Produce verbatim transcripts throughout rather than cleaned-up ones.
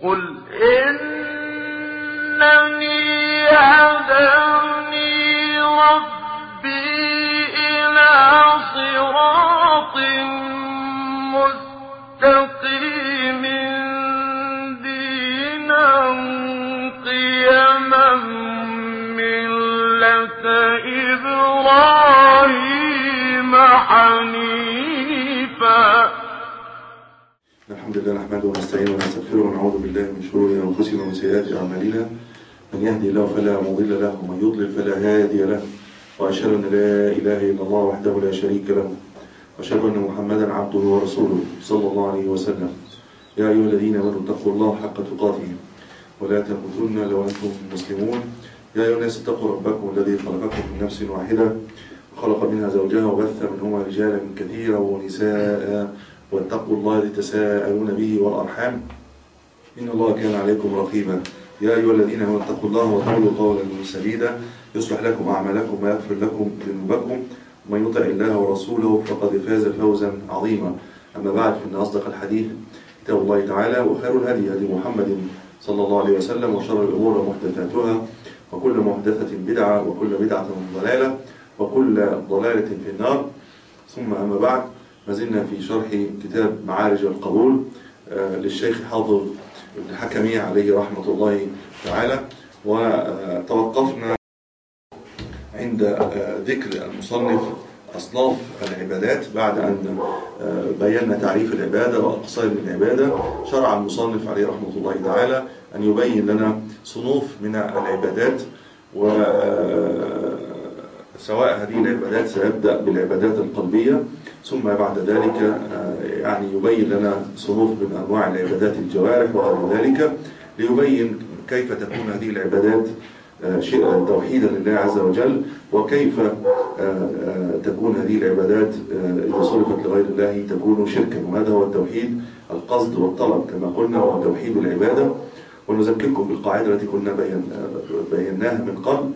قل إنني هداني ربي إلى صراط مستقيم دينا قيما ملة إبراهيم حنيفا. الحمد لله نحمده ونستعينه ونستغفره ونعوذ بالله من شرور انفسنا ومن سيئات اعمالنا، من يهدي الله فلا مضل له ومن يضلل فلا هادي له، واشهد ان لا اله الا الله وحده لا شريك له، واشهد ان محمدا عبده ورسوله صلى الله عليه وسلم. يا ايها الذين امنوا اتقوا الله حق تقاته ولا تموتن الا وانتم مسلمون. يا ايها الناس اتقوا ربكم الذي خلقكم من نفس واحده وخلق منها زوجها وبث منهما رجالا كثيرا ونساء، واتقوا الله الذي تساءلون به والأرحام إن الله كان عليكم رقيبا. يا أيها الذين آمنوا اتقوا الله وقولوا قولا سديدا يصلح لكم أعمالكم ويغفر لكم ذنوبكم، ومن يطع الله ورسوله فقد فاز فوزا عظيما. أما بعد، فإن أصدق الحديث كتاب الله تعالى، وخير الهدي هدي محمد صلى الله عليه وسلم، وشر الأمور محدثاتها، وكل محدثة بدعة، وكل بدعة ضلالة، وكل ضلالة في النار. ثم أما بعد، ما زلنا في شرح كتاب معارج القبول للشيخ حافظ ابن حكمي عليه رحمة الله تعالى، وتوقفنا عند ذكر المصنف أصناف العبادات. بعد أن بينا تعريف العبادة وأقسام العبادة، شرع المصنف عليه رحمة الله تعالى أن يبين لنا صنوف من العبادات، و سواء هذه العبادات سيبدأ بالعبادات القلبية، ثم بعد ذلك يعني يبين لنا صنوف من أنواع العبادات الجوارح وغير ذلك، ليبين كيف تكون هذه العبادات توحيدا لله عز وجل، وكيف تكون هذه العبادات إذا صرفت لغير الله تكون شركا. وهذا هو التوحيد، القصد والطلب كما قلنا، هو توحيد العبادة. ونذكركم بالقاعدة التي كنا بيناها من قبل،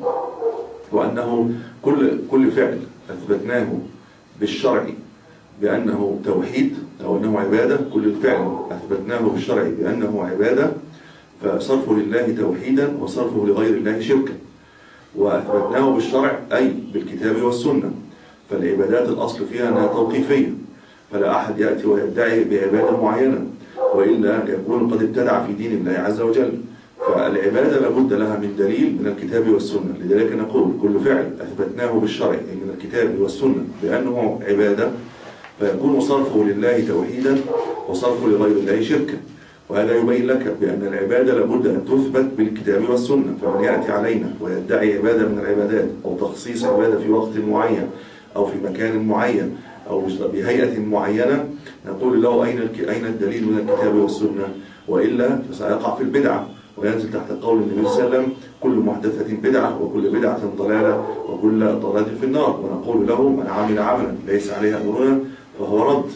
وأنه كل كل فعل أثبتناه بالشرع بأنه توحيد أو أنه عبادة، كل فعل أثبتناه بالشرع بأنه عبادة فصرفه لله توحيدا وصرفه لغير الله شركا. وأثبتناه بالشرع أي بالكتاب والسنة، فالعبادات الأصل فيها أنها توقيفية، فلا أحد يأتي ويدعي بعبادة معينة، وإلا يكون قد ابتدع في دين الله عز وجل. فالعبادة لابد لها من دليل من الكتاب والسنة، لذلك نقول كل فعل أثبتناه بالشرع أي من الكتاب والسنة بأنه عبادة، فيكون صرفه لله توحيدا وصرفه لغير الله شركا. وهذا يبين لك بأن العبادة لابد أن تثبت بالكتاب والسنة. فمن يأتي علينا ويدعي عبادة من العبادات أو تخصيص عبادة في وقت معين أو في مكان معين أو بهيئة معينة، نقول له أين أين الدليل من الكتاب والسنة؟ وإلا فسيقع في البدعة وينزل تحت قول النبي صلى الله عليه وسلم: كل محدثة بدعة وكل بدعة ضلالة وكل ضلالة في النار. ونقول له: من عمل عملا ليس عليه أمرنا فهو رد،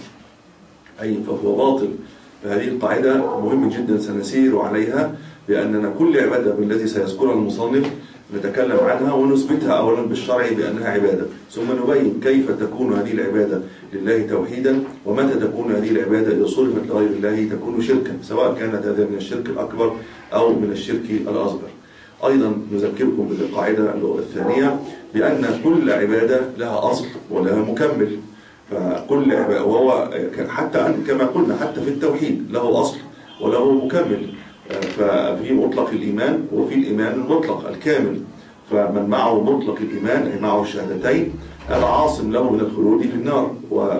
أي فهو باطل. فهذه القاعدة مهمة جدا سنسير عليها، بأننا كل عبادة بالتي سيذكرها المصنف نتكلم عنها ونثبتها أولا بالشرع بأنها عبادة، ثم نبين كيف تكون هذه العبادة لله توحيدا، ومتى تكون هذه العبادة إذا صرفت لغير الله تكون شركا، سواء كانت هذا من الشرك الأكبر أو من الشرك الأصغر. أيضا نذكركم بالقاعدة الثانية بأن كل عبادة لها أصل ولها مكمل. فكل عبادة، وهو حتى كما قلنا حتى في التوحيد له أصل وله مكمل. ففي مطلق الإيمان وفي الإيمان المطلق الكامل. فمن معه مطلق الإيمان أي معه الشهادتين العاصم له من الخلود في النار،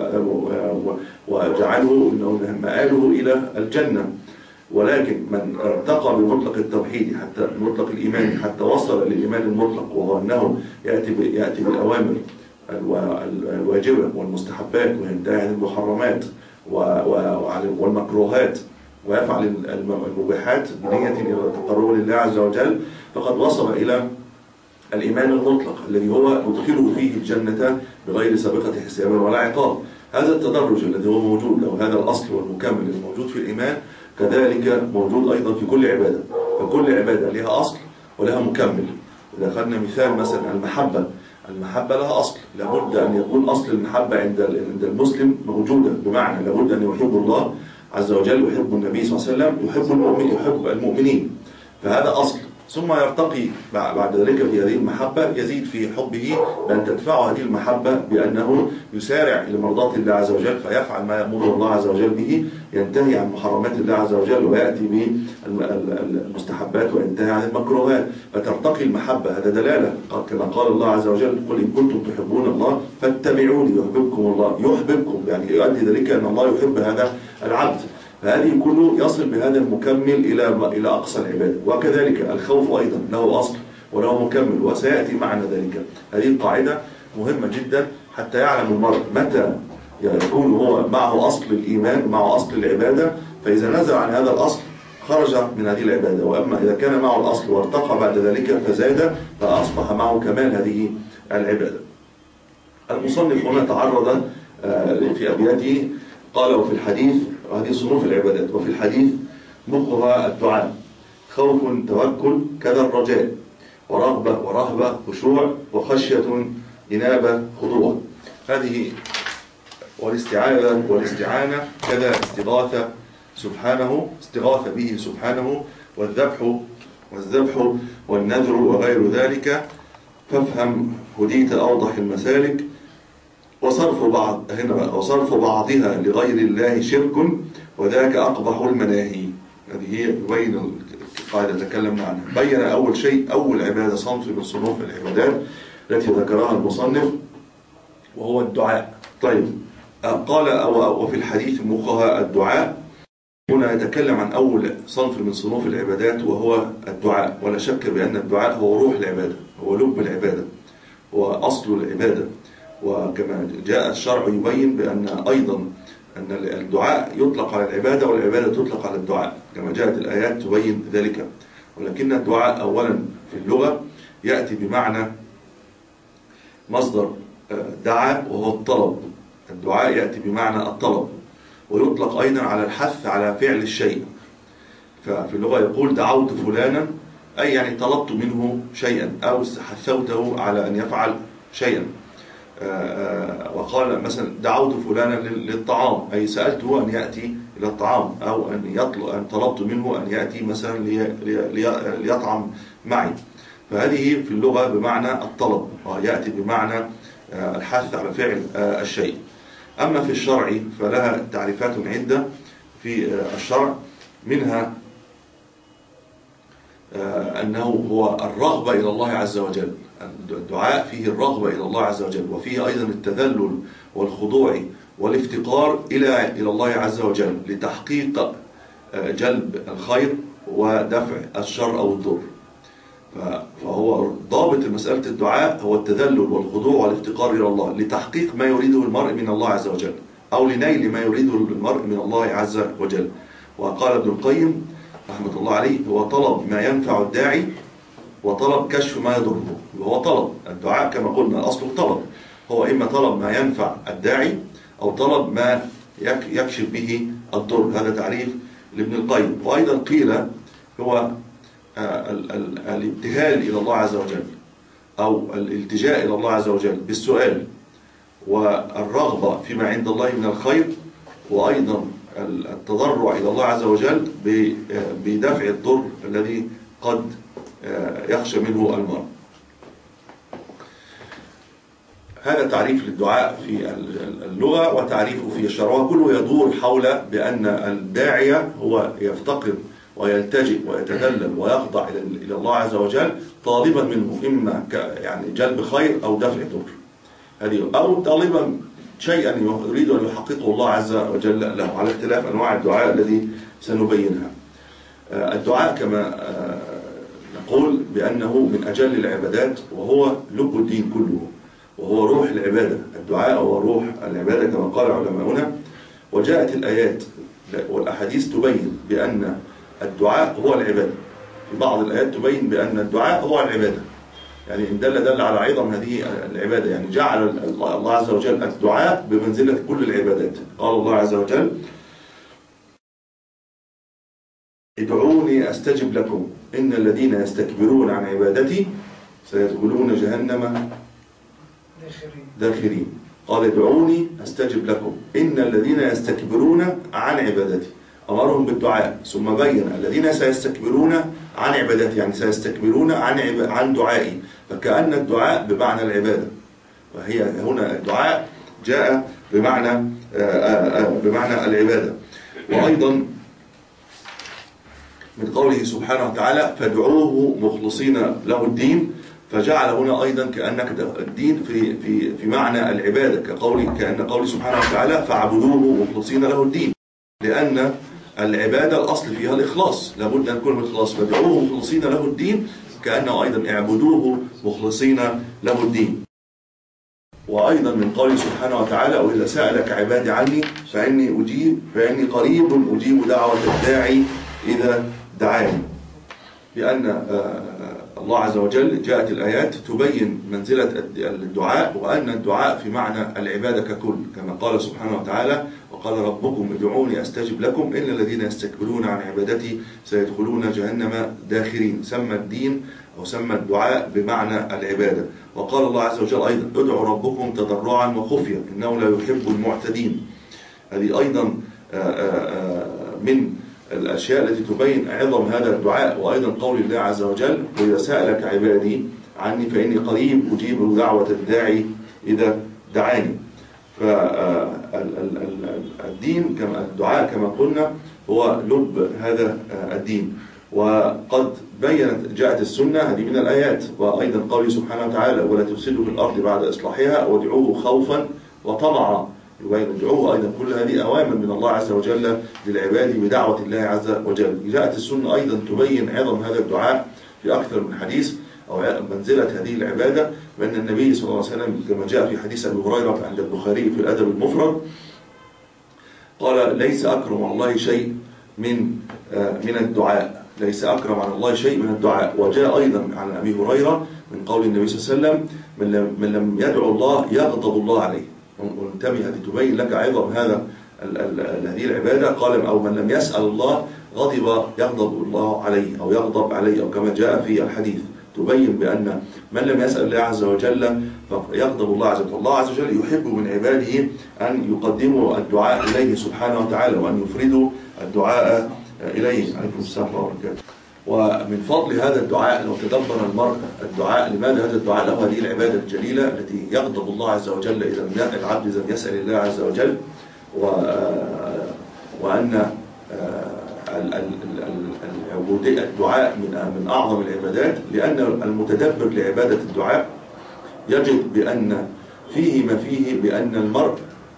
وجعله إنه مآله إلى الجنة. ولكن من ارتقى بمطلق التوحيد حتى بمطلق الإيمان حتى وصل للإيمان المطلق، وهو أنه يأتي يأتي بالأوامر الواجبة والمستحبات وينتهي عن المحرمات والمكروهات ويفعل المباحات بنية إلى التقرب لله عز وجل، فقد وصل إلى الإيمان المطلق الذي هو يدخله فيه الجنة بغير سابقة حساب ولا عقاب. هذا التدرج الذي هو موجود، أو هذا الأصل والمكمل الموجود في الإيمان، كذلك موجود أيضا في كل عبادة. فكل عبادة لها أصل ولها مكمل. إذا أخذنا مثال مثلا المحبة، المحبة لها أصل، لابد أن يكون أصل المحبة عند عند المسلم موجودا، بمعنى لابد أن يحب الله عز وجل، يحب النبي صلى الله عليه وسلم، يحب المؤمن يحب المؤمنين، فهذا أصل. ثم يرتقي بعد ذلك في هذه المحبة، يزيد في حبه بأن تدفعه هذه المحبة بأنه يسارع إلى مرضاة الله عز وجل، فيفعل ما يأمره الله عز وجل به، ينتهي عن محرمات الله عز وجل، ويأتي بالمستحبات وينتهي عن المكروهات، فترتقي المحبة. هذا دلالة كما قال الله عز وجل: قل إن كنتم تحبون الله فاتبعوني يحببكم الله. يحببكم يعني يؤدي ذلك أن الله يحب هذا العبد، فهذه كله يصل بهذا المكمل إلى إلى أقصى العبادة. وكذلك الخوف أيضا له أصل وله مكمل، وسيأتي معنا ذلك. هذه القاعدة مهمة جدا حتى يعلم المرء متى يكون هو معه أصل الإيمان، معه أصل العبادة، فإذا نزل عن هذا الأصل خرج من هذه العبادة. وأما إذا كان معه الأصل وارتقى بعد ذلك فزاد، فأصبح معه كمال هذه العبادة. المصنف هنا تعرض في أبياته، قال: وفي الحديث، وهذه صنوف العبادات، وفي الحديث مخها الدعاء، خوف توكل كذا الرجاء، ورغبة ورهبة خشوع، وخشية إنابة خضوع. هذه والاستعاذة والاستعانة كذا استغاثة سبحانه، استغاثة به سبحانه، والذبح والذبح والنذر وغير ذلك. فافهم هديت أوضح المسالك، وصرف بعض هنا بقى وصرف بعضها لغير الله شرك، وذاك أقبح المناهي. هذه هي يبين القاعدة تكلمنا عنها. بين أول شيء أول عبادة صنف من صنوف العبادات التي ذكرها المصنف، وهو الدعاء. طيب، قال: وفي الحديث مخها الدعاء. هنا يتكلم عن أول صنف من صنوف العبادات وهو الدعاء. ولا شك بأن الدعاء هو روح العبادة، هو لب العبادة، وأصل العبادة. وكما جاء الشرع يبين بأن أيضا أن الدعاء يطلق على العبادة، والعبادة تطلق على الدعاء، كما جاءت الآيات تبين ذلك. ولكن الدعاء أولا في اللغة يأتي بمعنى مصدر دعا وهو الطلب. الدعاء يأتي بمعنى الطلب، ويطلق أيضا على الحث على فعل الشيء. ففي اللغة يقول: دعوت فلانا، أي يعني طلبت منه شيئا أو حثوته على أن يفعل شيئا. وقال مثلا: دعوت فلانا للطعام، أي سألته أن يأتي إلى الطعام، أو أن يطلب أن طلبت منه أن يأتي مثلا ليطعم معي. فهذه في اللغة بمعنى الطلب، ويأتي بمعنى الحث على فعل الشيء. أما في الشرع فلها تعريفات عدة في الشرع، منها أنه هو الرغبة إلى الله عز وجل. الدعاء فيه الرغبة إلى الله عز وجل، وفيه أيضا التذلل والخضوع والافتقار إلى إلى الله عز وجل لتحقيق جلب الخير ودفع الشر أو الضر. فهو ضابط مسألة الدعاء هو التذلل والخضوع والافتقار إلى الله لتحقيق ما يريده المرء من الله عز وجل، أو لنيل ما يريده المرء من الله عز وجل. وقال ابن القيم رحمة الله عليه: هو طلب ما ينفع الداعي، وطلب كشف ما يضره. وهو طلب الدعاء كما قلنا أصله طلب، هو إما طلب ما ينفع الداعي أو طلب ما يكشف به الضر. هذا تعريف لابن القيم. وأيضا قيل هو الابتهال إلى الله عز وجل، أو الالتجاء إلى الله عز وجل بالسؤال، والرغبة فيما عند الله من الخير، وأيضا التضرع إلى الله عز وجل بدفع الضر الذي قد يخشى منه المرء. هذا تعريف للدعاء في اللغة، وتعريفه في الشرع، وكله يدور حول بأن الداعية هو يفتقر ويلتجئ ويتذلل ويخضع إلى الله عز وجل طالبا منه إما يعني جلب خير أو دفع ضر، هذه، أو طالبا شيئا يريد أن يحققه الله عز وجل له، على اختلاف أنواع الدعاء الذي سنبينها. الدعاء كما نقول بأنه من أجل العبادات، وهو لب الدين كله، وهو روح العبادة. الدعاء هو روح العبادة كما قال علماؤنا. وجاءت الآيات والأحاديث تبين بأن الدعاء هو العبادة. في بعض الآيات تبين بأن الدعاء هو العبادة، يعني إن دل دل على عظم هذه العبادة، يعني جعل الله عز وجل الدعاء بمنزلة كل العبادات. قال الله عز وجل: ادعوني أستجب لكم إن الذين يستكبرون عن عبادتي سيدخلون جهنم داخرين. قال: ادعوني أستجب لكم إن الذين يستكبرون عن عبادتي. أمرهم بالدعاء، ثم بين الذين سيستكبرون عن عبادتي، يعني سيستكبرون عن عن دعائي، فكأن الدعاء بمعنى العبادة، وهي هنا الدعاء جاء بمعنى بمعنى العبادة. وأيضا من قوله سبحانه وتعالى فادعوه مخلصين له الدين، فجعل هنا أيضا كأنك الدين في في في معنى العبادة، كقول كأن قوله سبحانه وتعالى فاعبدوه مخلصين له الدين، لأن العبادة الأصل فيها الإخلاص، لابد أن يكون الإخلاص. فادعوه مخلصين له الدين كأنه أيضا اعبدوه مخلصين له الدين. وأيضا من قوله سبحانه وتعالى وإذا سألك عبادي عني فإني أجيب فإني قريب أجيب دعوة الداعي إذا دعاني، لأن الله عز وجل جاءت الآيات تبين منزلة الدعاء، وأن الدعاء في معنى العبادة ككل، كما قال سبحانه وتعالى وقال ربكم ادعوني أستجب لكم إن الذين يستكبرون عن عبادتي سيدخلون جهنم داخرين. سمى الدين أو سمى الدعاء بمعنى العبادة. وقال الله عز وجل أيضا ادعوا ربكم تضرعا وخفيا إنه لا يحب المعتدين. هذه أيضا من الأشياء التي تبين عظم هذا الدعاء. وأيضا قول الله عز وجل وإذا سألك عبادي عني فإني قريب أجيب دعوة الداعي إذا دعاني. فالدين كما الدعاء كما قلنا هو لب هذا الدين. وقد بينت جاءت السنة هذه من الآيات، وأيضا قوله سبحانه وتعالى ولا تفسدوا في الأرض بعد إصلاحها وادعوه خوفا وطمعا، يبين ادعوه. أيضا كل هذه أوامر من الله عز وجل للعباد بدعوة الله عز وجل. جاءت السنة أيضا تبين عظم هذا الدعاء في أكثر من حديث أو منزلة هذه العبادة، وأن النبي صلى الله عليه وسلم كما جاء في حديث أبي هريرة عند البخاري في الأدب المفرد قال ليس أكرم على الله شيء من من الدعاء، ليس أكرم على الله شيء من الدعاء. وجاء أيضا عن أبي هريرة من قول النبي صلى الله عليه وسلم من لم, من لم يدعو الله يغضب الله عليه. وانتبه هذه تبين لك عظم هذا هذه العبادة. قال أو من لم يسأل الله غضب يغضب الله عليه أو يغضب عليه، أو كما جاء في الحديث تبين بأن من لم يسأل الله عز وجل فيغضب الله عز وجل. الله عز وجل يحب من عباده أن يقدموا الدعاء إليه سبحانه وتعالى وأن يفردوا الدعاء إليه. عليكم السلام ورحمة الله وبركاته. ومن فضل هذا الدعاء لو تدبر المرء الدعاء، لماذا هذا الدعاء له هذه العبادة الجليلة التي يغضب الله عز وجل إذا العبد إذا يسأل الله عز وجل، وأن الدعاء من أعظم العبادات، لأن المتدبر لعبادة الدعاء يجد بأن فيه ما فيه بأن المرء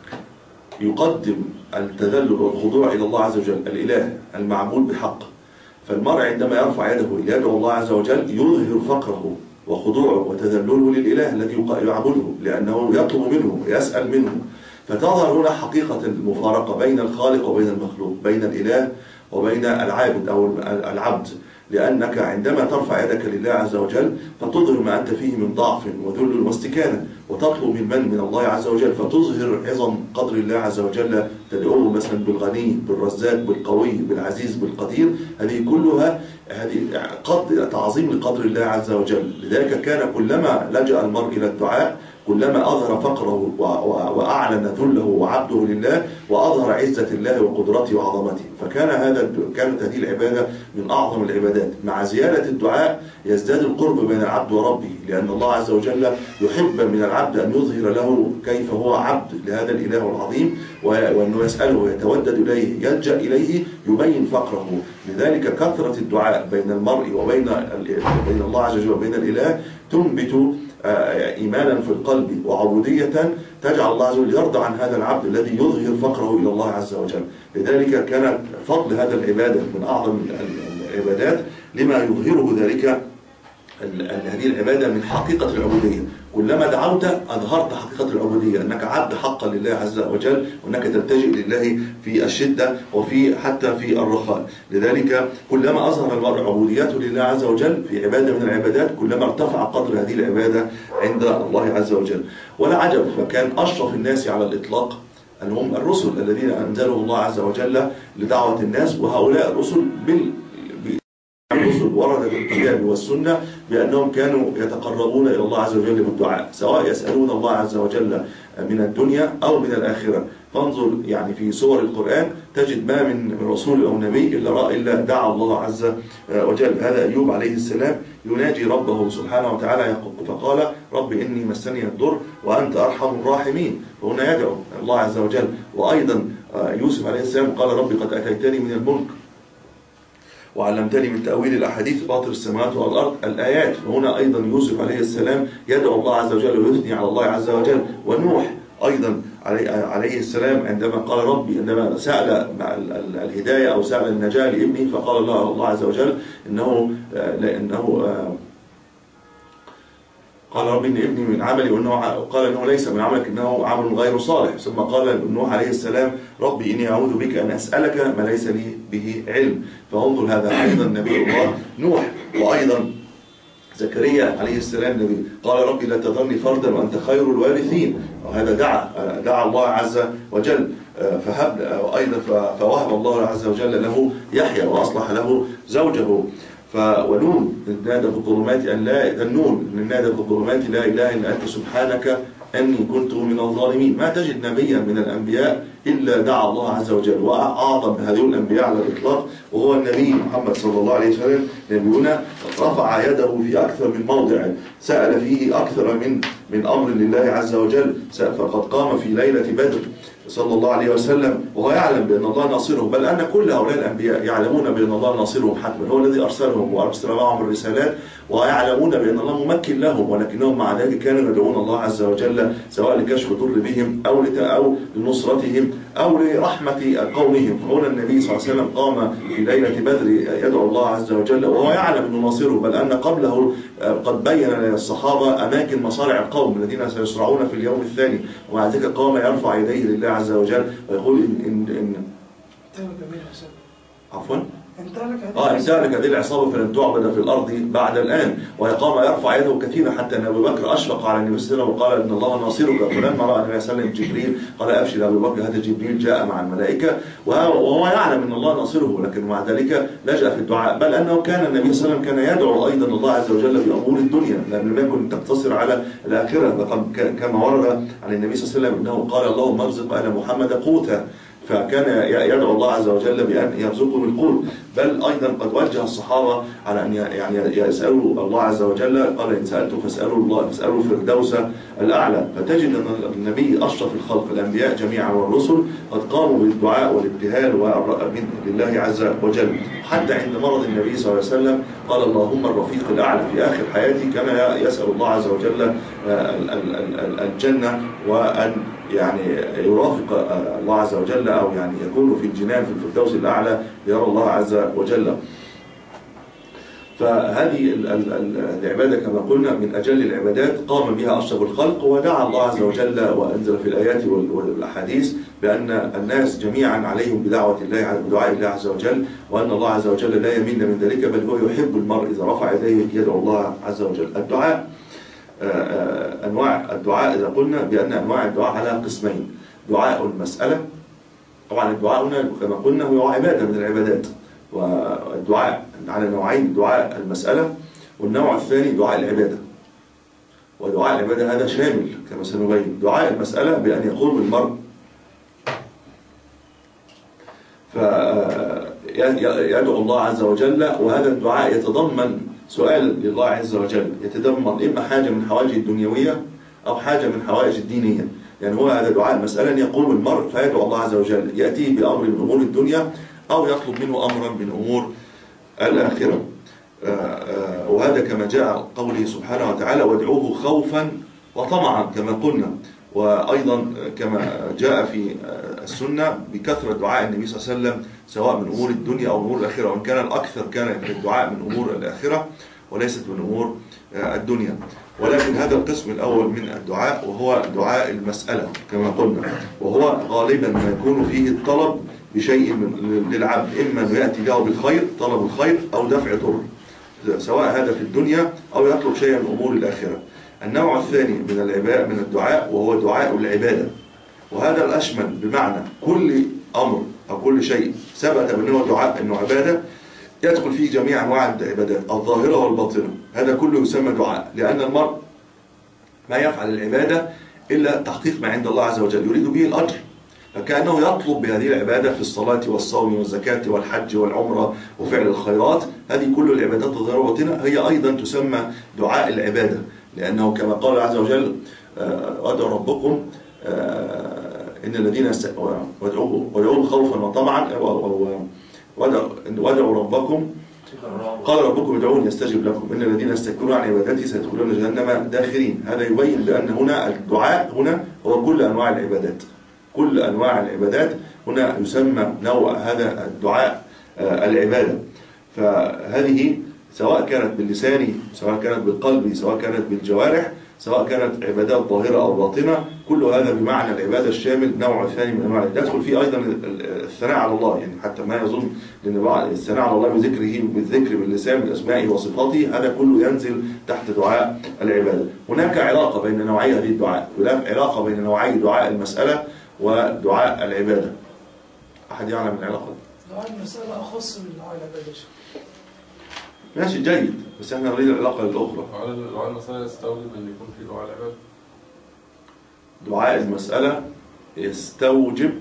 يقدم التذلل والخضوع إلى الله عز وجل الإله المعبود بحق. فالمرء عندما يرفع يده يدعو الله عز وجل يظهر فقره وخضوعه وتذلله للإله الذي يعبده، لأنه يطلب منه ويسأل منه. فتظهر هنا حقيقة المفارقة بين الخالق وبين المخلوق، بين الإله وبين العابد أو العبد، لأنك عندما ترفع يدك لله عز وجل فتظهر ما أنت فيه من ضعف وذل واستكانة، وتطلب من من من الله عز وجل، فتظهر عظم قدر الله عز وجل، تدعوه مثلا بالغني بالرزاق بالقوي بالعزيز بالقدير. هذه كلها هذه قدر تعظيم لقدر الله عز وجل. لذلك كان كلما لجأ المرء إلى الدعاء كلما أظهر فقره وأعلن ذله وعبده لله، وأظهر عزة الله وقدرته وعظمته. فكان هذا كانت هذه العبادة من أعظم العبادات. مع زيادة الدعاء يزداد القرب بين العبد وربه، لأن الله عز وجل يحب من العبد أن يظهر له كيف هو عبد لهذا الإله العظيم، وأنه يسأله ويتودد إليه يلجأ إليه يبين فقره. لذلك كثرة الدعاء بين المرء وبين بين الله عز وجل وبين الإله تنبت إيمانا في القلب وعبودية تجعل الله عز وجل يرضى عن هذا العبد الذي يظهر فقره إلى الله عز وجل. لذلك كان فضل هذا العبادة من أعظم العبادات لما يظهره ذلك هذه العبادة من حقيقة العبودية. كلما دعوت أظهرت حقيقة العبودية، أنك عبد حقا لله عز وجل، وأنك تلتجئ لله في الشدة وفي حتى في الرخاء. لذلك كلما أظهر المرء عبوديته لله عز وجل في عبادة من العبادات كلما ارتفع قدر هذه العبادة عند الله عز وجل. ولا عجب، فكان أشرف الناس على الإطلاق أن هم الرسل الذين أنزلهم الله عز وجل لدعوة الناس، وهؤلاء الرسل بال الرسل وردت الكتاب والسنة بأنهم كانوا يتقربون إلى الله عز وجل بالدعاء، سواء يسألون الله عز وجل من الدنيا أو من الآخرة. فانظر يعني في سور القرآن تجد ما من رسول أو نبي إلا إلا دعا الله عز وجل. هذا أيوب عليه السلام يناجي ربه سبحانه وتعالى فقال رب إني مسني الضر وأنت أرحم الراحمين، فهنا يدعو الله عز وجل. وأيضا يوسف عليه السلام قال رب قد أتيتني من الملك وعلمتني من تأويل الأحاديث فاطر السماوات والأرض الآيات، فهنا أيضا يوسف عليه السلام يدعو الله عز وجل ويثني على الله عز وجل. ونوح أيضا عليه السلام عندما قال ربي، عندما سأل الهداية أو سأل النجاة لابنه فقال الله الله عز وجل إنه لأنه قال ربي إن ابني من عملي، وإنه قال إنه ليس من عملك إنه عمل غير صالح. ثم قال نوح عليه السلام ربي إني أعوذ بك أن أسألك ما ليس لي به علم. فانظر هذا أيضا نبي الله نوح. وأيضا زكريا عليه السلام نبي قال ربي لا تذرني فردا وأنت خير الوارثين، وهذا دعا دعا الله عز وجل فهب أيضا فوهب الله عز وجل له يحيى وأصلح له زوجه. ونون نادى في الظلمات أن لا النون نادى في الظلمات لا إله إلا أنت سبحانك أني كنت من الظالمين. ما تجد نبيا من الأنبياء إلا دعا الله عز وجل. وأعظم هذه الأنبياء على الإطلاق وهو النبي محمد صلى الله عليه وسلم نبينا رفع يده في أكثر من موضع سأل فيه أكثر من من أمر لله عز وجل. فقد قام في ليلة بدر صلى الله عليه وسلم وهو يعلم بأن الله ناصرهم، بل أن كل هؤلاء الأنبياء يعلمون بأن الله ناصرهم حتما، هو الذي أرسلهم وأرسل معهم الرسالات، ويعلمون بأن الله ممكن لهم، ولكنهم مع ذلك كانوا يدعون الله عز وجل سواء لكشف ضر بهم أو أو لنصرتهم أو لرحمة قومهم. فهنا النبي صلى الله عليه وسلم قام في ليلة بدر يدعو الله عز وجل وهو يعلم أنه ناصره، بل أن قبله قد بين للصحابة أماكن مصارع القوم الذين سيصرعون في اليوم الثاني، ومع ذلك قام يرفع يديه لله عز وجل ويقول إن إن, إن عفوا اه ان سالك هذه العصابه فلن تعبد في الارض بعد الان. وقام يرفع يده كثيرا حتى ان ابو بكر اشفق على النبي صلى الله عليه وسلم وقال ان الله ناصرك. فلما راى النبي صلى الله عليه وسلم جبريل قال ابشر ابو بكر هذا جبريل جاء مع الملائكه وهو يعلم ان الله ناصره، ولكن مع ذلك لجأ في الدعاء. بل انه كان النبي صلى الله عليه وسلم كان يدعو ايضا الله عز وجل بامور الدنيا لم يكن تقتصر على الاخره، كما ورد عن النبي صلى الله عليه وسلم انه قال اللهم ارزق ال محمد قوتا، فكان يدعو الله عز وجل بأن يرزقهم القوت. بل أيضا قد وجه الصحابة على أن يعني يسألوا الله عز وجل، قال إن سألتم فاسألوا الله فاسألوا الفردوس الأعلى. فتجد أن النبي أشرف الخلق الأنبياء جميعا والرسل قد قاموا بالدعاء والابتهال من لله عز وجل. حتى عند مرض النبي صلى الله عليه وسلم قال اللهم الرفيق الأعلى في آخر حياتي، كما يسأل الله عز وجل الجنة وأن يعني يرافق الله عز وجل أو يعني يكون في الجنان في الفردوس الأعلى يرى الله عز وجل. فهذه العبادة كما قلنا من أجل العبادات قام بها أشرف الخلق، ودعا الله عز وجل وأنزل في الآيات والأحاديث بأن الناس جميعا عليهم بدعوة الله بدعاء الله عز وجل، وأن الله عز وجل لا يمل من ذلك، بل هو يحب المرء إذا رفع يديه يدعو الله عز وجل. الدعاء أنواع الدعاء إذا قلنا بأن أنواع الدعاء على قسمين: دعاء المسألة، طبعا الدعاء هنا كما قلنا هو عبادة من العبادات، والدعاء على نوعين: دعاء المسألة والنوع الثاني دعاء العبادة. ودعاء العبادة هذا شامل كما سنبين. دعاء المسألة بأن يقول المرء فيدعو الله عز وجل، وهذا الدعاء يتضمن سؤال لله عز وجل، يتضمن إما حاجة من حوائج الدنيوية أو حاجة من حوائج الدينية. يعني هو هذا دعاء المسألة أن يقوم المرء فيدعو الله عز وجل، يأتيه بأمر من أمور الدنيا أو يطلب منه أمرا من أمور الآخرة. وهذا كما جاء قوله سبحانه وتعالى وادعوه خوفا وطمعا كما قلنا. وأيضا كما جاء في السنة بكثرة دعاء النبي صلى الله عليه وسلم سواء من أمور الدنيا أو أمور الآخرة، وإن كان الأكثر كان الدعاء من أمور الآخرة وليست من أمور الدنيا. ولكن هذا القسم الأول من الدعاء وهو دعاء المسألة كما قلنا، وهو غالبا ما يكون فيه الطلب بشيء للعبد، إما أن يأتي له بالخير طلب الخير أو دفع ضر، سواء هذا في الدنيا أو يطلب شيئا من أمور الآخرة. النوع الثاني من العبادة من الدعاء وهو دعاء العبادة، وهذا الأشمل بمعنى كل أمر أو كل شيء ثبت أنه دعاء أنه عبادة يدخل فيه جميع أنواع العبادات الظاهرة والباطنة. هذا كله يسمى دعاء، لأن المرء ما يفعل العبادة إلا تحقيق ما عند الله عز وجل يريد به الأجر، فكأنه يطلب بهذه العبادة في الصلاة والصوم والزكاة والحج والعمرة وفعل الخيرات. هذه كل العبادات الظاهرة والباطنة هي أيضا تسمى دعاء العبادة، لأنه كما قال الله عز وجل وادعوا ربكم إن الذين وادعوه خوفا وطمعا وادعوا ربكم قال ربكم ادعوني يستجب لكم إن الذين يستكبرون عن عبادتي سيدخلون جهنم داخرين. هذا يبين بأن هنا الدعاء هنا هو كل أنواع العبادات، كل أنواع العبادات هنا يسمى نوع هذا الدعاء العبادة. فهذه سواء كانت باللسان، سواء كانت بالقلب، سواء كانت بالجوارح، سواء كانت عبادات ظاهرة أو باطنة، كل هذا بمعنى العبادة الشامل، نوع ثاني من أنواع. يدخل فيه أيضا الثناء على الله، يعني حتى ما يظن أن الثناء على الله بذكره بالذكر باللسان بأسمائه وصفاته، هذا كله ينزل تحت دعاء العبادة. هناك علاقة بين نوعي هذه الدعاء، هناك علاقة بين نوعي دعاء المسألة ودعاء العبادة. أحد يعلم العلاقة؟ دعاء المسألة أخص من دعاء العبادة. ماشي جيد، بس احنا نريد العلاقة للأخرى. دعاء المسألة يستوجب أن يكون في دعاء العبادة. دعاء المسألة يستوجب،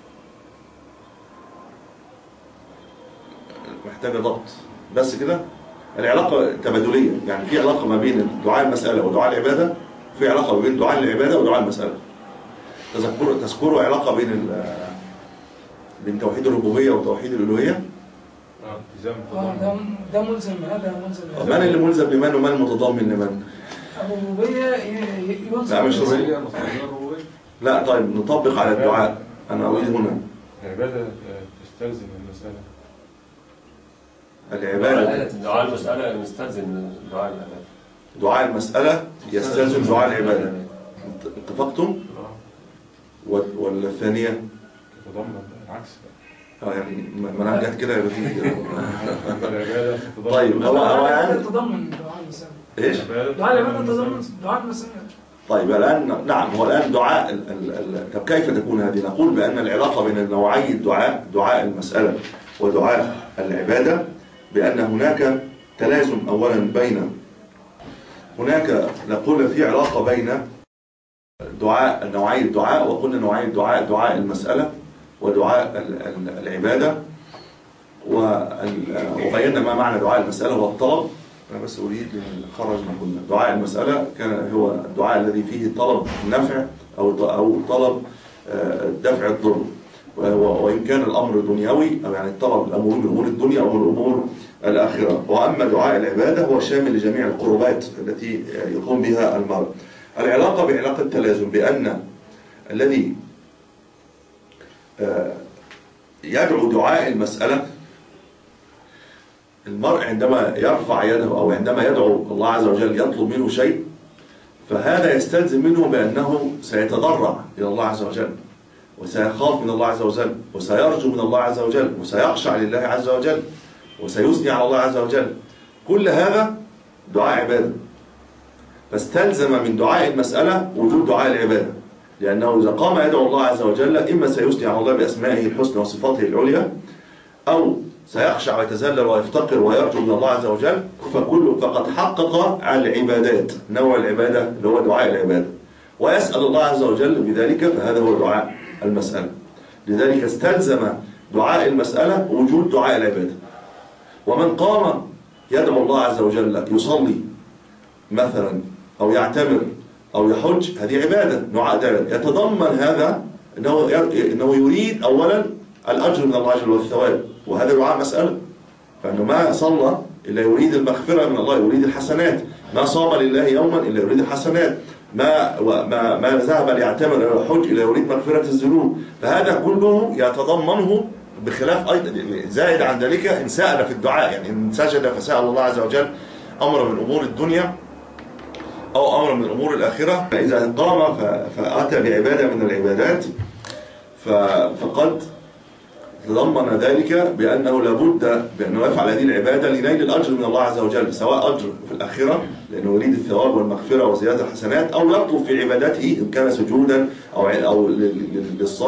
محتاجة ضبط بس كده. العلاقة تبادلية، يعني في علاقة ما بين دعاء المسألة ودعاء العبادة، وفي علاقة ما بين دعاء العبادة ودعاء المسألة. تذكروا تذكروا علاقة بين بين توحيد الربوبية وتوحيد الألوهية. اه ده ده ملزم هذا ملزم. من اللي ملزم لمن ومن المتضمن لمن؟ الربوبية يلزم. لا مش الربوبية. لا طيب نطبق على الدعاء. أنا أريد هنا العبادة تستلزم المسألة. العبادة دعاء المسألة يستلزم دعاء العبادة. دعاء المسألة يستلزم دعاء العبادة. اتفقتم؟ ولا الثانية؟ تتضمن العكس. اه يعني ما انا جت كده يبقى في كده. طيب هو هو يعني تتضمن دعاء المسألة. ايش؟ دعاء العبادة تتضمن دعاء المسألة. طيب الآن نعم، هو الآن دعاء ال ال ال طب كيف تكون هذه؟ نقول بأن العلاقة بين نوعي الدعاء، دعاء المسألة ودعاء العبادة، بأن هناك تلازم أولا بين، هناك نقول في علاقة بين دعاء نوعي الدعاء، وقلنا نوعي الدعاء دعاء المسألة ودعاء العبادة، وبينا ما معنى دعاء المسألة هو الطلب. أنا بس أريد نخرج ما قلنا. دعاء المسألة كان هو الدعاء الذي فيه طلب النفع أو أو طلب دفع الضر، وإن كان الأمر دنيوي أو يعني الطلب الأمور من أمور الدنيا أو من أمور الآخرة. وأما دعاء العبادة هو شامل لجميع القربات التي يقوم بها المرء. العلاقة بعلاقة التلازم، بأن الذي يدعو دعاء المسألة، المرء عندما يرفع يده أو عندما يدعو الله عز وجل يطلب منه شيء، فهذا يستلزم منه بأنه سيتضرع إلى الله عز وجل، وسيخاف من الله عز وجل، وسيرجو من الله عز وجل، وسيخشع لله عز وجل، وسيثني على الله عز وجل. كل هذا دعاء عبادة، فاستلزم من دعاء المسألة وجود دعاء العبادة، لأنه إذا قام يدعو الله عز وجل إما سيثني على الله بأسمائه الحسنى وصفاته العليا، أو سيخشع ويتذلل ويفتقر ويرجو من الله عز وجل، فكل فقد حقق العبادات، نوع العبادة اللي هو دعاء العبادة، ويسأل الله عز وجل بذلك، فهذا هو دعاء المسألة. لذلك استلزم دعاء المسألة وجود دعاء العبادة. ومن قام يدعو الله عز وجل يصلي مثلا أو يعتمر أو يحج، هذه عبادة، نوع عبادة يتضمن هذا أنه أنه يريد أولا الأجر من الله جل والثواب، وهذا دعاء مسألة. فأنه ما صلى إلا يريد المغفرة من الله، يريد الحسنات، ما صام لله يوما إلا يريد الحسنات، ما ما ما ذهب ليعتمر أو يحج إلا يريد مغفرة الذنوب. فهذا كله يتضمنه، بخلاف أيضا زائد عن ذلك إن سأل في الدعاء، يعني إن سجد فسأل الله عز وجل أمر من أمور الدنيا أو أمر من أمور الآخرة، فإذا قام فأتى بعبادة من العبادات فقد تضمن ذلك بأنه لابد بأنه يفعل هذه العبادة لنيل الأجر من الله عز وجل، سواء أجر في الآخرة لأنه يريد الثواب والمغفرة وزيادة الحسنات، أو يطلب في عبادته إن كان سجودا أو أو للصائم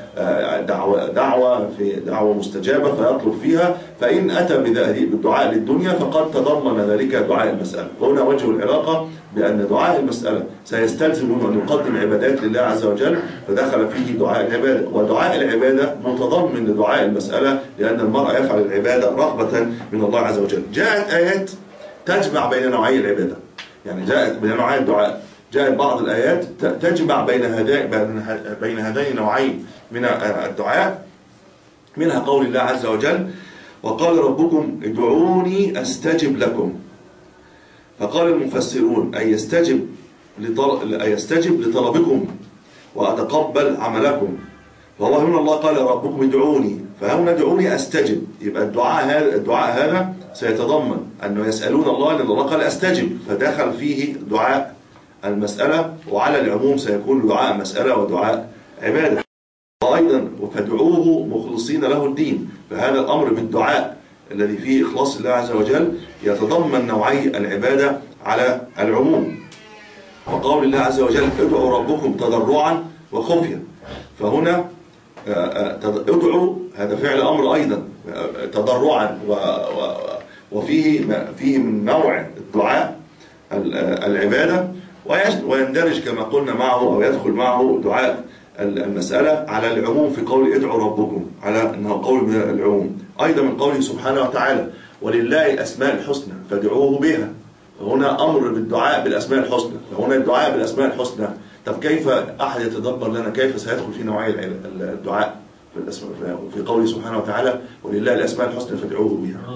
دعوة, دعوة في دعوة مستجابة فيطلب فيها، فإن أتى بالدعاء للدنيا فقد تضمن ذلك دعاء المسألة. وهنا وجه العلاقة بأن دعاء المسألة سيستلزم أن يقدم عبادات لله عز وجل، فدخل فيه دعاء العبادة، ودعاء العبادة متضمن لدعاء المسألة، لأن المرء يفعل العبادة رغبة من الله عز وجل. جاءت آيات تجمع بين نوعي العبادة، يعني جاءت بين نوعي الدعاء، جاءت بعض الآيات تجمع بين هذين بين هذين نوعين من الدعاء، منها قول الله عز وجل: وقال ربكم ادعوني أستجب لكم. فقال المفسرون: أي يستجب لطل... يستجب لطلبكم وأتقبل عملكم. فهو هنا الله قال ربكم ادعوني، فهنا ادعوني أستجب، يبقى الدعاء هذا الدعاء هذا سيتضمن أنه يسألون الله، لأن الله قال أستجب، فدخل فيه دعاء المسألة، وعلى العموم سيكون دعاء مسألة ودعاء عبادة. وأيضا فادعوه مخلصين له الدين، فهذا الأمر بالدعاء الذي فيه إخلاص الله عز وجل يتضمن نوعي العبادة على العموم. وقول الله عز وجل: ادعوا ربكم تضرعا وخفيا، فهنا ادعوا هذا فعل أمر أيضا تضرعا، وفيه فيه من نوع الدعاء العبادة، ويندرج كما قلنا معه أو يدخل معه دعاء المسألة على العموم في قول ادعوا ربكم، على أنه قول من العموم. أيضا من قوله سبحانه وتعالى: ولله الأسماء الحسنى فادعوه بها، فهنا أمر بالدعاء بالأسماء الحسنى، فهنا الدعاء بالأسماء الحسنى. طب كيف أحد يتدبر لنا كيف سيدخل في نوعي الدعاء في الأسماء في قوله سبحانه وتعالى: ولله الأسماء الحسنى فادعوه بها؟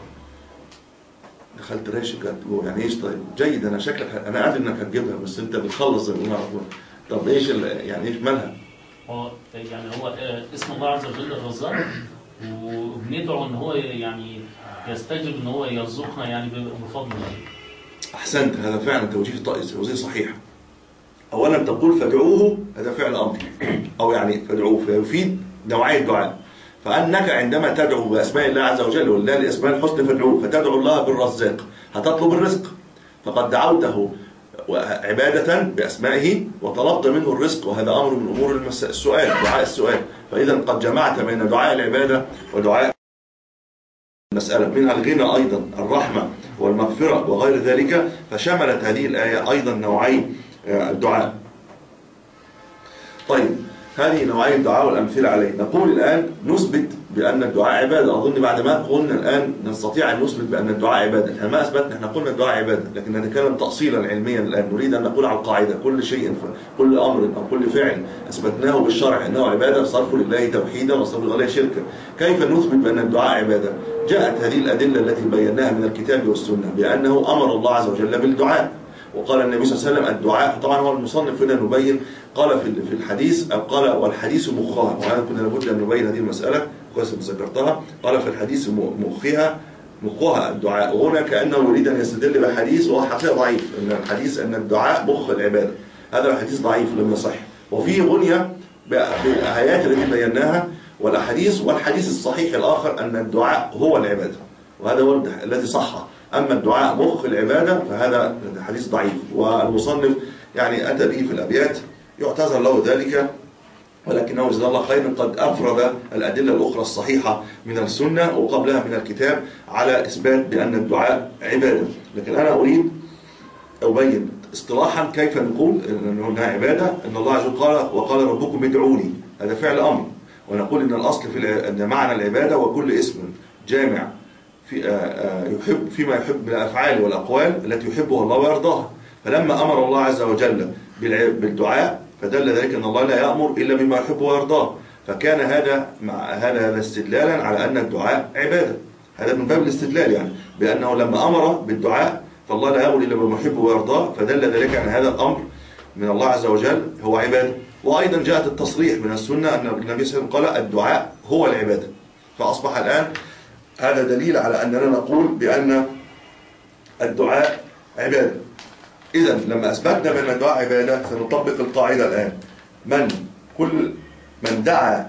دخلت راشق يعني ايش؟ طيب جيد، انا شكلك انا عارف انك هتجيبها، بس انت بتخلص زي ما بنقول على طول. طب ايش يعني ايش مالها؟ هو يعني هو اسم الله عز وجل الرزاق، وبندعو ان هو يعني يستجب ان هو يرزقنا يعني بفضله. احسنت، هذا فعلا توجيه توجيه صحيح. اولا تقول فادعوه، هذا فعل امر، او يعني فادعوه فيفيد نوعيه الدعاء. فأنك عندما تدعو بأسماء الله عز وجل ولله الأسماء الحسنى فادعوه، فتدعو الله بالرزاق، هتطلب الرزق، فقد دعوته عبادة بأسمائه وطلبت منه الرزق، وهذا أمر من أمور السؤال، دعاء السؤال. فإذا قد جمعت بين دعاء العبادة ودعاء المسألة، منها الغنى أيضا، الرحمة والمغفرة وغير ذلك، فشملت هذه الآية أيضا نوعي الدعاء. طيب، هذه نوعية الدعاء والأمثلة عليه. نقول الآن نثبت بأن الدعاء عبادة. أظن بعد ما قلنا الآن نستطيع أن نثبت بأن الدعاء عبادة. احنا ما أثبتنا، احنا قلنا الدعاء عبادة، لكن نتكلم تأصيلا علميا الآن. نريد أن نقول على القاعدة: كل شيء، كل أمر أو كل فعل أثبتناه بالشرع أنه عبادة صرف لله توحيدا وصرف لله شركا. كيف نثبت بأن الدعاء عبادة؟ جاءت هذه الأدلة التي بيناها من الكتاب والسنة بأنه أمر الله عز وجل بالدعاء، وقال النبي صلى الله عليه وسلم الدعاء، طبعا هو المصنف هنا نبين، قال في الحديث أو قال والحديث مخها، وهذا كنا لابد أن نبين هذه المسألة كويس أن ذكرتها. قال في الحديث مخها مخها الدعاء، وهنا كأنه يريد أن يستدل بحديث وهو حقيقة ضعيف، أن الحديث أن الدعاء مخ العبادة، هذا الحديث ضعيف لم يصح، وفيه غنية بالآيات التي بيناها والأحاديث، والحديث الصحيح الآخر أن الدعاء هو العبادة، وهذا هو الذي صح. أما الدعاء مخ العبادة فهذا حديث ضعيف، والمصنف يعني أتى به في الأبيات، يعتذر له ذلك، ولكنه جزاه الله خيرا قد أفرد الأدلة الأخرى الصحيحة من السنة وقبلها من الكتاب على إثبات بأن الدعاء عبادة. لكن أنا أريد أبين اصطلاحا كيف نقول أنها عبادة. أن الله عز وجل قال وقال ربكم ادعوني، هذا فعل أمر، ونقول أن الأصل في أن معنى العبادة وكل اسم جامع في يحب فيما يحب من الأفعال والأقوال التي يحبها الله ويرضاها. فلما أمر الله عز وجل بالدعاء فدل ذلك أن الله لا يأمر إلا بما يحب ويرضاه، فكان هذا مع هذا استدلالا على أن الدعاء عبادة. هذا من باب الاستدلال، يعني بأنه لما أمر بالدعاء فالله لا يأمر إلا بما يحب ويرضاه، فدل ذلك أن هذا الأمر من الله عز وجل هو عبادة. وأيضا جاءت التصريح من السنة أن النبي صلى الله عليه وسلم قال الدعاء هو العبادة، فأصبح الآن هذا دليل على أننا نقول بأن الدعاء عبادة. إذن لما أثبتنا بأن الدعاء عبادة سنطبق القاعدة الآن: من كل من دعا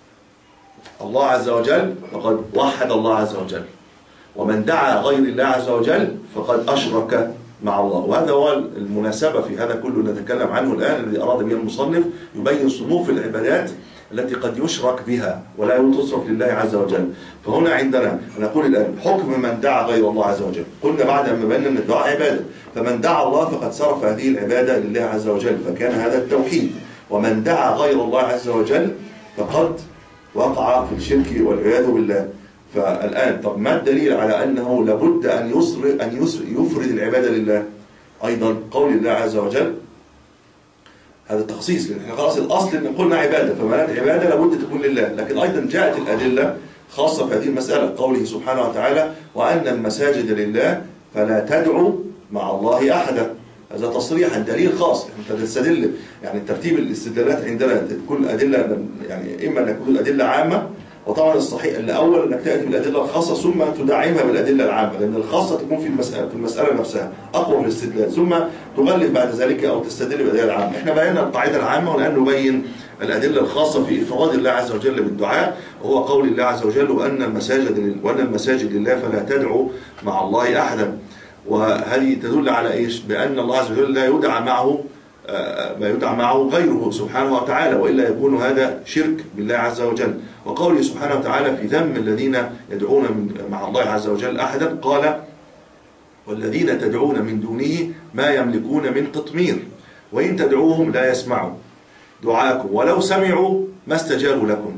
الله عز وجل فقد وحد الله عز وجل، ومن دعا غير الله عز وجل فقد أشرك مع الله. وهذا هو المناسبة في هذا كله نتكلم عنه الآن، الذي أراد به المصنف يبين صنوف العبادات التي قد يشرك بها ولا تصرف لله عز وجل. فهنا عندنا نقول الآن حكم من دعا غير الله عز وجل. قلنا بعد أن بينا أن الدعاء عبادة، فمن دعا الله فقد صرف هذه العبادة لله عز وجل، فكان هذا التوحيد. ومن دعا غير الله عز وجل فقد وقع في الشرك والعياذ بالله. فالآن طب ما الدليل على أنه لابد أن يصر أن يفرد العبادة لله؟ أيضا قول الله عز وجل، هذا التخصيص، لأن احنا خلاص الأصل أن قلنا عبادة، فمعنات عبادة لابد تكون لله. لكن أيضا جاءت الأدلة خاصة في هذه المسألة، قوله سبحانه وتعالى: وأن المساجد لله فلا تدعوا مع الله أحدا. هذا تصريح دليل خاص. أنت تستدل يعني ترتيب الاستدلالات عندنا تكون أدلة، يعني إما أن تكون أدلة عامة، وطبعا الصحيح الأول أنك تأتي بالأدلة الخاصة ثم تدعمها بالأدلة العامة، لأن الخاصة تكون في المسألة في المسألة نفسها أقوى من الاستدلال، ثم تغلب بعد ذلك أو تستدل بالأدلة العامة. إحنا بينا القاعدة العامة، والآن نبين الأدلة الخاصة في إفراد الله عز وجل بالدعاء، وهو قول الله عز وجل: وأن المساجد وأن المساجد لله فلا تدعوا مع الله أحدا. وهذه تدل على إيش؟ بأن الله عز وجل لا يدعى معه ما يدعى معه غيره سبحانه وتعالى، وإلا يكون هذا شرك بالله عز وجل. وقوله سبحانه وتعالى في ذم الذين يدعون من مع الله عز وجل أحدا، قال: والذين تدعون من دونه ما يملكون من قطمير وإن تدعوهم لا يسمعوا دعاكم ولو سمعوا ما استجابوا لكم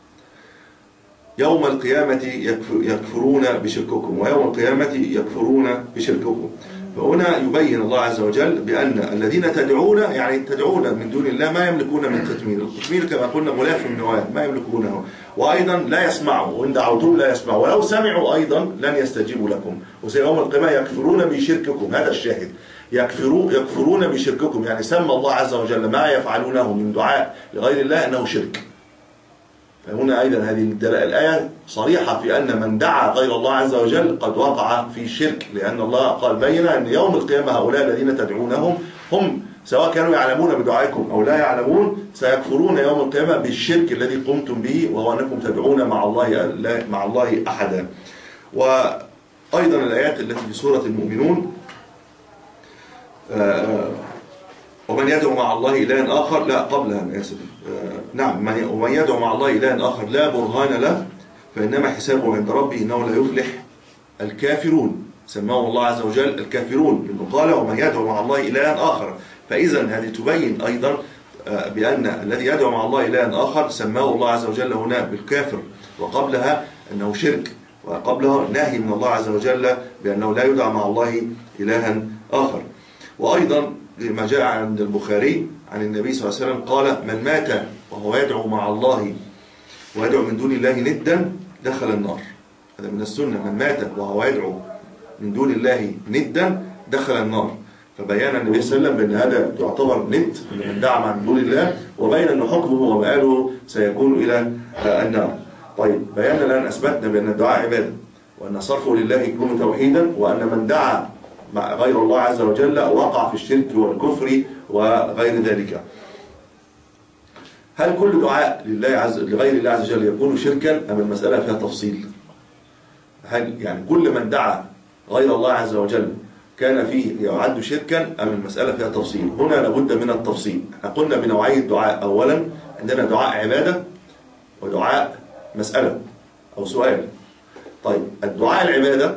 يوم القيامة يكفرون بشرككم ويوم القيامة يكفرون بشرككم. فهنا يبين الله عز وجل بأن الذين تدعون يعني تدعون من دون الله ما يملكون من قطمير. القطمير كما قلنا غلاف من نواه ما يملكونه، وأيضا لا يسمعوا، وإن دعوتهم لا يسمعوا، ولو سمعوا أيضا لن يستجيبوا لكم. ويوم القيامة يكفرون بشرككم، هذا الشاهد، يكفرون يكفرون بشرككم، يعني سمى الله عز وجل ما يفعلونه من دعاء لغير الله أنه شرك. فهنا أيضا هذه الآية صريحة في أن من دعا غير الله عز وجل قد وقع في شرك، لأن الله قال بينا أن يوم القيامة هؤلاء الذين تدعونهم هم سواء كانوا يعلمون بدعائكم أو لا يعلمون سيكفرون يوم القيامة بالشرك الذي قمتم به، وهو أنكم تدعون مع الله مع الله أحدا. وأيضا الآيات التي في سورة المؤمنون: ومن يدعو مع الله إلها آخر، لا قبلها أنا آسف نعم ومن يدعو مع الله إلها آخر لا برهان له فإنما حسابه عند ربه إنه لا يفلح الكافرون. سماه الله عز وجل الكافرون، لأنه قال: ومن يدعو مع الله إلها آخر. فإذا هذه تبين أيضا بأن الذي يدعو مع الله إلها آخر سماه الله عز وجل هنا بالكافر، وقبلها أنه شرك، وقبلها نهي من الله عز وجل بأنه لا يدعى مع الله إلها آخر. وأيضا ما جاء عند البخاري عن النبي صلى الله عليه وسلم قال: من مات وهو يدعو مع الله ويدعو من دون الله ندا دخل النار. هذا من السنة، من مات وهو يدعو من دون الله ندا دخل النار. فبيان النبي صلى الله عليه وسلم بأن هذا يعتبر ند من دعا مع دون الله، وبين أن حكمه ومآله سيكون إلى النار. طيب، بيانا الآن أثبتنا بأن الدعاء عبادة، وأن صرفه لله يكون توحيدا، وأن من دعا مع غير الله عز وجل وقع في الشرك والكفر وغير ذلك. هل كل دعاء لله عز لغير الله عز وجل يكون شركا أم المسألة فيها تفصيل؟ هل يعني كل من دعا غير الله عز وجل كان فيه يعد شركا أم المسألة فيها تفصيل؟ هنا لابد من التفصيل. احنا قلنا بنوعي الدعاء: أولا عندنا دعاء عبادة ودعاء مسألة أو سؤال. طيب، الدعاء العبادة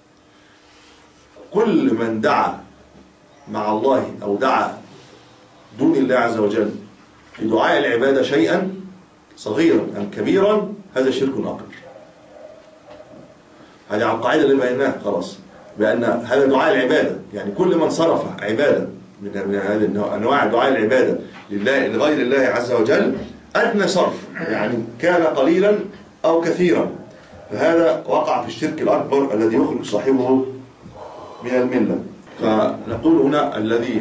كل من دعا مع الله أو دعا دون الله عز وجل في دعاء العبادة شيئا صغيرا أم كبيرا هذا شرك أكبر. هذه على القاعدة اللي بيناها خلاص، بأن هذا دعاء العبادة، يعني كل من صرف عبادة من هذه أنواع دعاء العبادة لله لغير الله عز وجل أدنى صرف، يعني كان قليلا أو كثيرا، فهذا وقع في الشرك الأكبر الذي يخرج صاحبه من الملة. فنقول هنا الذي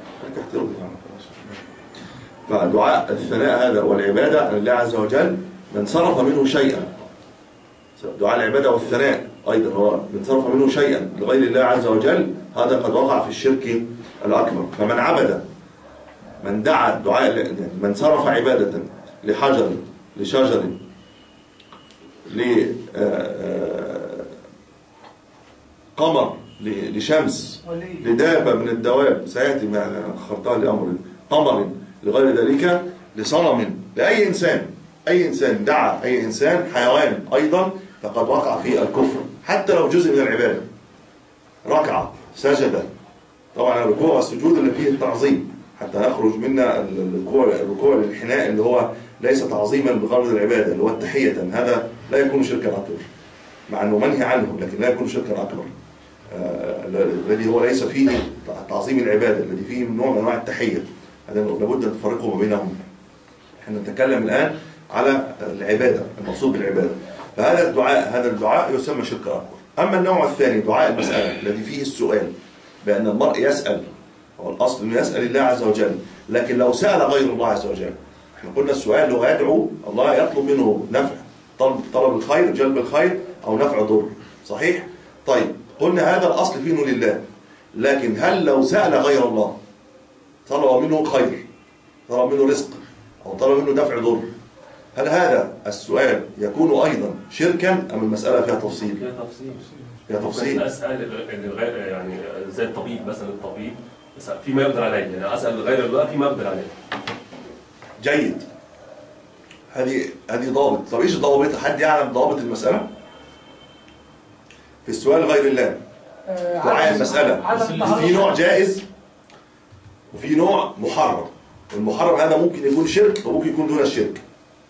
فدعاء الثناء هذا والعبادة لله عز وجل من صرف منه شيئا، دعاء العبادة والثناء أيضا هو من صرف منه شيئا لغير الله عز وجل هذا قد وقع في الشرك الأكبر. فمن عبد من دعا دعاء من صرف عبادة لحجر لشجر لقمر لشمس لدابة من الدواب سيأتي معنا أخرتها لأمر قمر لغير ذلك لصنم لأي إنسان، أي إنسان دعا أي إنسان حيوان أيضا فقد وقع في الكفر، حتى لو جزء من العبادة. ركعة، سجد، طبعا الركوع والسجود اللي فيه التعظيم حتى يخرج منا الركوع الركوع للانحناء اللي هو ليس تعظيما بغرض العبادة، اللي هو التحية، هذا لا يكون شركا أكبر، مع أنه منهي عنه لكن لا يكون شركا أكبر، الذي هو ليس فيه تعظيم العبادة، الذي فيه نوع من أنواع التحية، هذا لابد أن تفرقوا ما بينهم. احنا نتكلم الآن على العبادة، المقصود بالعبادة. فهذا الدعاء هذا الدعاء يسمى شركا أكبر. أما النوع الثاني دعاء المسألة الذي فيه السؤال، بأن المرء يسأل، هو الأصل أنه يسأل الله عز وجل، لكن لو سأل غير الله عز وجل، احنا قلنا السؤال هو يدعو الله يطلب منه نفع، طلب, طلب الخير، جلب الخير أو نفع ضر، صحيح؟ طيب قلنا هذا الأصل فيه لله، لكن هل لو سأل غير الله طلب منه خير، طلب منه رزق، أو طلب منه دفع ضر، هل هذا السؤال يكون أيضا شركا أم المسألة فيها تفصيل؟ فيها تفصيل. فيها تفصيل. أسأل الغير، يعني زي الطبيب مثلا، الطبيب فيما يقدر عليه، يعني أسأل غير الله فيما يقدر عليه. جيد. هذه هذه ضابط. طب ايش ضوابط؟ حد يعلم ضوابط المسألة؟ في السؤال غير الله. دعاء المسألة في نوع جائز وفي نوع محرم. المحرم هذا ممكن يكون شرك وممكن يكون دون الشرك.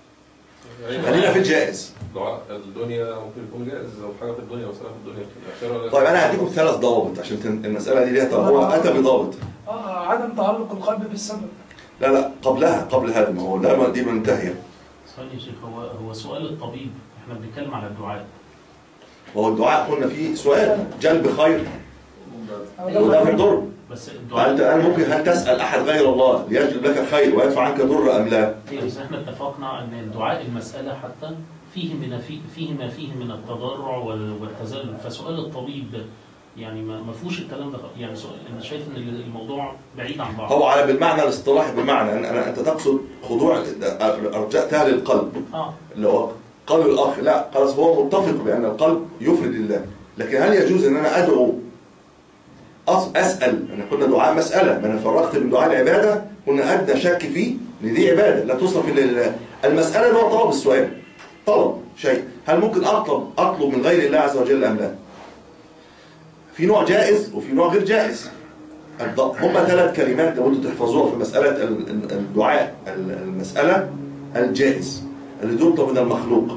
خلينا في الجائز. دعاء الدنيا ممكن يكون جائز لو حاجه في الدنيا وسألة في الدنيا في الآخرة. طيب انا هديكم ثلاث ضوابط عشان المسألة دي ليها، هو اتى بضابط. اه عدم تعلق القلب بالسبب. لا لا قبلها، قبل هذا، ما هو لا دي منتهيه. ثاني يا شيخ، هو هو سؤال الطبيب، احنا بنتكلم على الدعاء. وهو الدعاء قلنا فيه سؤال جلب خير ودفع ضر. بس الدعاء فانت الان ممكن هل تسال احد غير الله ليجلب لك خير ويدفع عنك ضر ام لا؟ بس احنا اتفقنا ان الدعاء المساله حتى فيه من فيه, فيه ما فيه من التضرع والتذلل، فسؤال الطبيب يعني ما ما فيهوش الكلام ده، يعني سؤال انا شايف ان الموضوع بعيد عن بعض. هو على بالمعنى الاصطلاحي، بمعنى ان انا انت تقصد خضوع ارجعتها للقلب. اه اللي هو قلب الاخ، لا خلاص هو متفق بان القلب يفرد لله، لكن هل يجوز ان انا ادعو اسال؟ انا قلنا دعاء مساله، ما انا فرقت بين دعاء العباده، قلنا ادنى شك فيه ان دي عباده لا تصرف الا لله. المساله اللي هو طلب السؤال، طلب شيء، هل ممكن اطلب اطلب من غير الله عز وجل ام لا؟ في نوع جائز وفي نوع غير جائز. هما ثلاث كلمات لو انتم تحفظوها في مساله الدعاء. المساله الجائز اللي يطلب من المخلوق،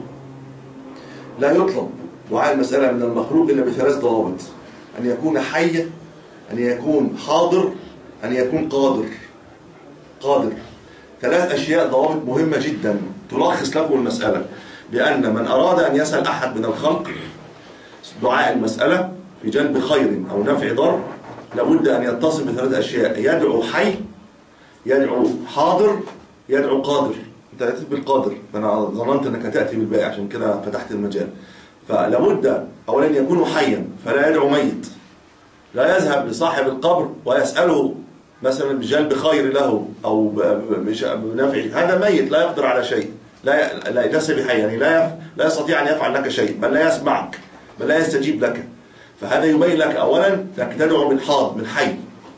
لا يطلب دعاء المساله من المخلوق الا بثلاث ضوابط: ان يكون حي، ان يكون حاضر، ان يكون قادر. قادر. ثلاث اشياء، ضوابط مهمه جدا تلخص لكم المساله، بان من اراد ان يسال احد من الخلق دعاء المساله في جلب خير أو نفع ضر، لابد أن يتصل بثلاث أشياء: يدعو حي، يدعو حاضر، يدعو قادر. أنت أتيت بالقادر، فأنا ظننت أنك تأتي بالباقي عشان كده فتحت المجال. فلابد أولا يكون حيا، فلا يدعو ميت، لا يذهب لصاحب القبر ويسأله مثلا بجلب خير له أو بنفع، هذا ميت لا يقدر على شيء، لا لا ليس بحي، يعني لا لا يستطيع أن يفعل لك شيء، بل لا يسمعك، بل لا يستجيب لك. فهذا يبين لك أولا أنك تدعو من حاضر، من حي.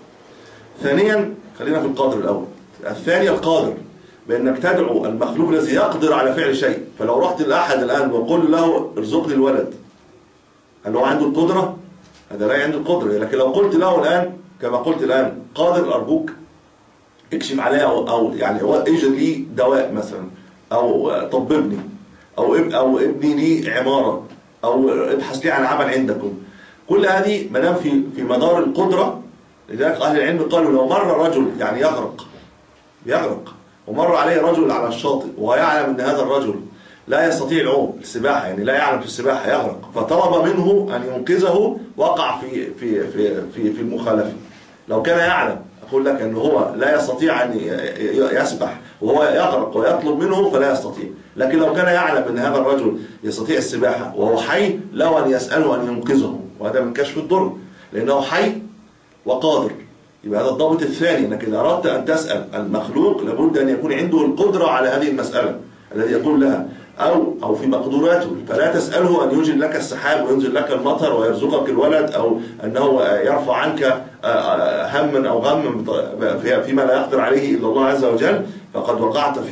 ثانيا خلينا في القادر الأول. الثاني القادر، بأنك تدعو المخلوق الذي يقدر على فعل شيء. فلو رحت لأحد الآن وقل له ارزقني الولد، هل هو عنده القدرة؟ هذا لا عنده القدرة. لكن لو قلت له الآن كما قلت الآن: قادر أرجوك اكشف عليها، أو, أو يعني اجد لي دواء مثلا، أو طببني، أو أو ابني لي عمارة، أو ابحث لي عن عمل عندكم. كل هذه ما دام في في مدار القدرة. لذلك أهل العلم قالوا لو مر رجل يعني يغرق يغرق ومر عليه رجل على الشاطئ ويعلم أن هذا الرجل لا يستطيع العوم السباحة، يعني لا يعلم في السباحة، يغرق، فطلب منه أن ينقذه، وقع في في في في في المخالفة. لو كان يعلم، أقول لك أنه هو لا يستطيع أن يسبح وهو يغرق ويطلب منه فلا يستطيع. لكن لو كان يعلم أن هذا الرجل يستطيع السباحة وهو حي، له أن يسأله أن ينقذه، وهذا من كشف الضر لأنه حي وقادر. يبقى هذا الضابط الثاني، أنك إذا أردت أن تسأل المخلوق لابد أن يكون عنده القدرة على هذه المسألة الذي يقول لها، أو أو في مقدوراته. فلا تسأله أن ينزل لك السحاب وينزل لك المطر ويرزقك الولد، أو أنه يرفع عنك هما أو غما فيما لا يقدر عليه إلا الله عز وجل، فقد وقعت في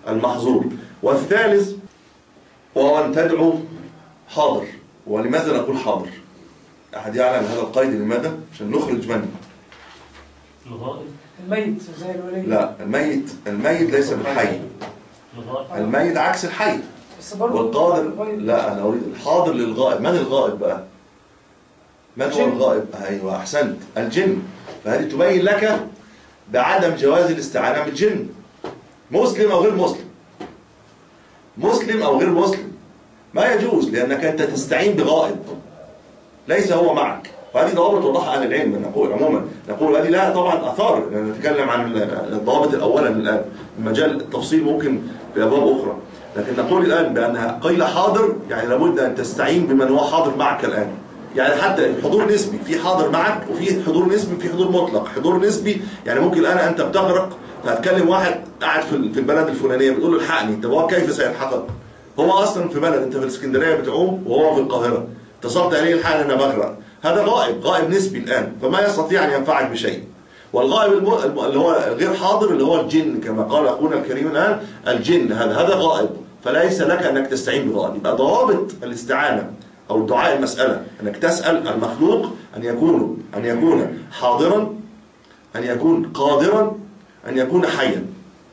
المحظور. والثالث وهو أن تدعو حاضر. ولماذا نقول حاضر؟ أحد يعلم هذا القيد لماذا؟ عشان نخرج منه الغائب الميت زي الولي. لا، الميت الميت ليس بالحي. الميت عكس الحي. والقادر لا، أنا أريد الحاضر للغائب. من الغائب بقى؟ من هو الغائب؟ أيوة أحسنت، الجن. فهذه تبين لك بعدم جواز الاستعانة بالجن، مسلم أو غير مسلم. مسلم أو غير مسلم ما يجوز، لأنك أنت تستعين بغائب ليس هو معك. وهذه ضوابط وضحها أهل العلم. نقول عموما نقول هذه لا طبعا أثار، نتكلم عن الضوابط الأولا الآن، مجال التفصيل ممكن في أبواب أخرى، لكن نقول الآن بأنها قيل حاضر يعني لابد أن تستعين بمن هو حاضر معك الآن. يعني حتى الحضور نسبي، في حاضر معك وفي حضور نسبي، في حضور مطلق. حضور نسبي يعني ممكن الآن أنت بتغرق فهتكلم واحد قاعد في البلد الفلانية بتقول له الحقني، طب هو كيف سيلحقك؟ هو أصلا في بلد، أنت في الإسكندرية بتعوم وهو في القاهرة، اتصلت عليه الحقني أنا بغرق. هذا غائب، غائب نسبي الآن، فما يستطيع أن ينفعك بشيء. والغائب الم... اللي هو غير حاضر اللي هو الجن، كما قال أخونا الكريم الآن، الجن هذا هذا غائب، فليس لك أنك تستعين بغائب. يبقى ضوابط الاستعانة أو دعاء المسألة أنك تسأل المخلوق أن يكون أن يكون حاضرا، أن يكون قادرا، أن يكون حيا.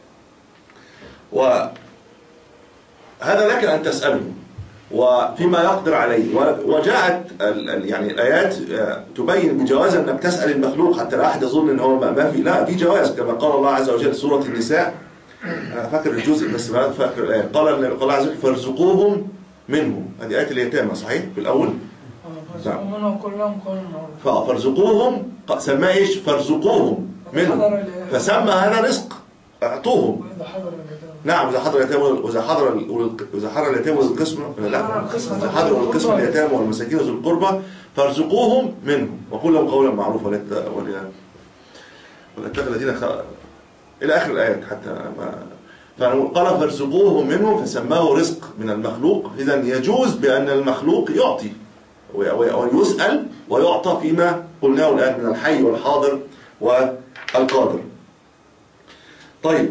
وهذا لك أن تسأله وفيما يقدر عليه. وجاءت يعني الآيات تبين بجواز أنك تسأل المخلوق، حتى لا أحد يظن أن هو ما في، لا، في جواز، كما قال الله عز وجل سورة النساء. أنا فاكر الجزء بس ما فاكر الآية. قال الله عز وجل فارزقوهم منه. هذه آية اليتامى صحيح في الأول. فارزقوهم كلهم قالوا فارزقوهم سماه ايش؟ فارزقوهم منه، فسمى هذا رزق، اعطوهم. نعم، إذا حضر اليتامى وإذا حضر وإذا حضر اليتامى ذو القسمة لا إذا حضر القسمة اليتامى والمساكين ذو القربى فارزقوهم منه وقل لهم قولا معروفا ولا ولا تتخذ الذين خ... إلى آخر الآيات حتى ما. فقال فارزقوهم منه فسماه رزق من المخلوق. إذا يجوز بأن المخلوق يعطي ويسأل ويعطى فيما قلناه الآن من الحي والحاضر والقادر. طيب،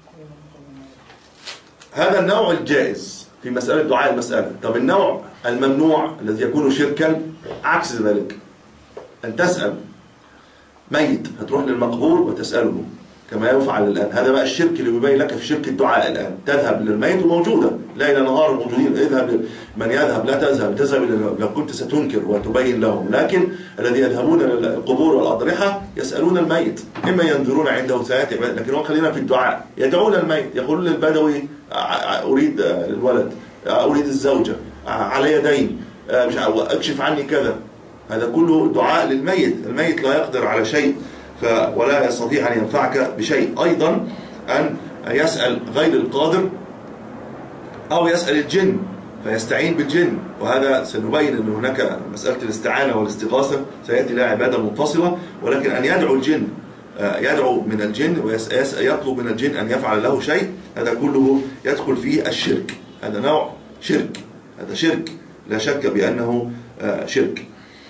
هذا النوع الجائز في مسألة دعاء المسألة. طب النوع الممنوع الذي يكون شركا عكس ذلك، أن تسأل ميت فتروح للمقبور وتسأله كما يفعل الآن. هذا بقى الشرك اللي بيبين لك في شرك الدعاء الآن. تذهب للميت وموجودة ليل نهار موجودين، اذهب من يذهب لا تذهب، تذهب لو كنت ستنكر وتبين لهم. لكن الذي يذهبون للقبور والأضرحة يسألون الميت، إما ينذرون عنده ساعات، لكن هو خلينا في الدعاء. يدعون الميت، يقولون للبدوي أريد الولد، أريد الزوجة، علي دين، مش أكشف عني كذا. هذا كله دعاء للميت. الميت لا يقدر على شيء ولا يستطيع أن ينفعك بشيء. أيضا أن يسأل غير القادر أو يسأل الجن فيستعين بالجن، وهذا سنبين أن هناك مسألة الاستعانة والاستغاثة سيأتي لها عبادة منفصلة. ولكن أن يدعو الجن، يدعو من الجن ويطلب من الجن أن يفعل له شيء، هذا كله يدخل فيه الشرك. هذا نوع شرك، هذا شرك لا شك بأنه شرك.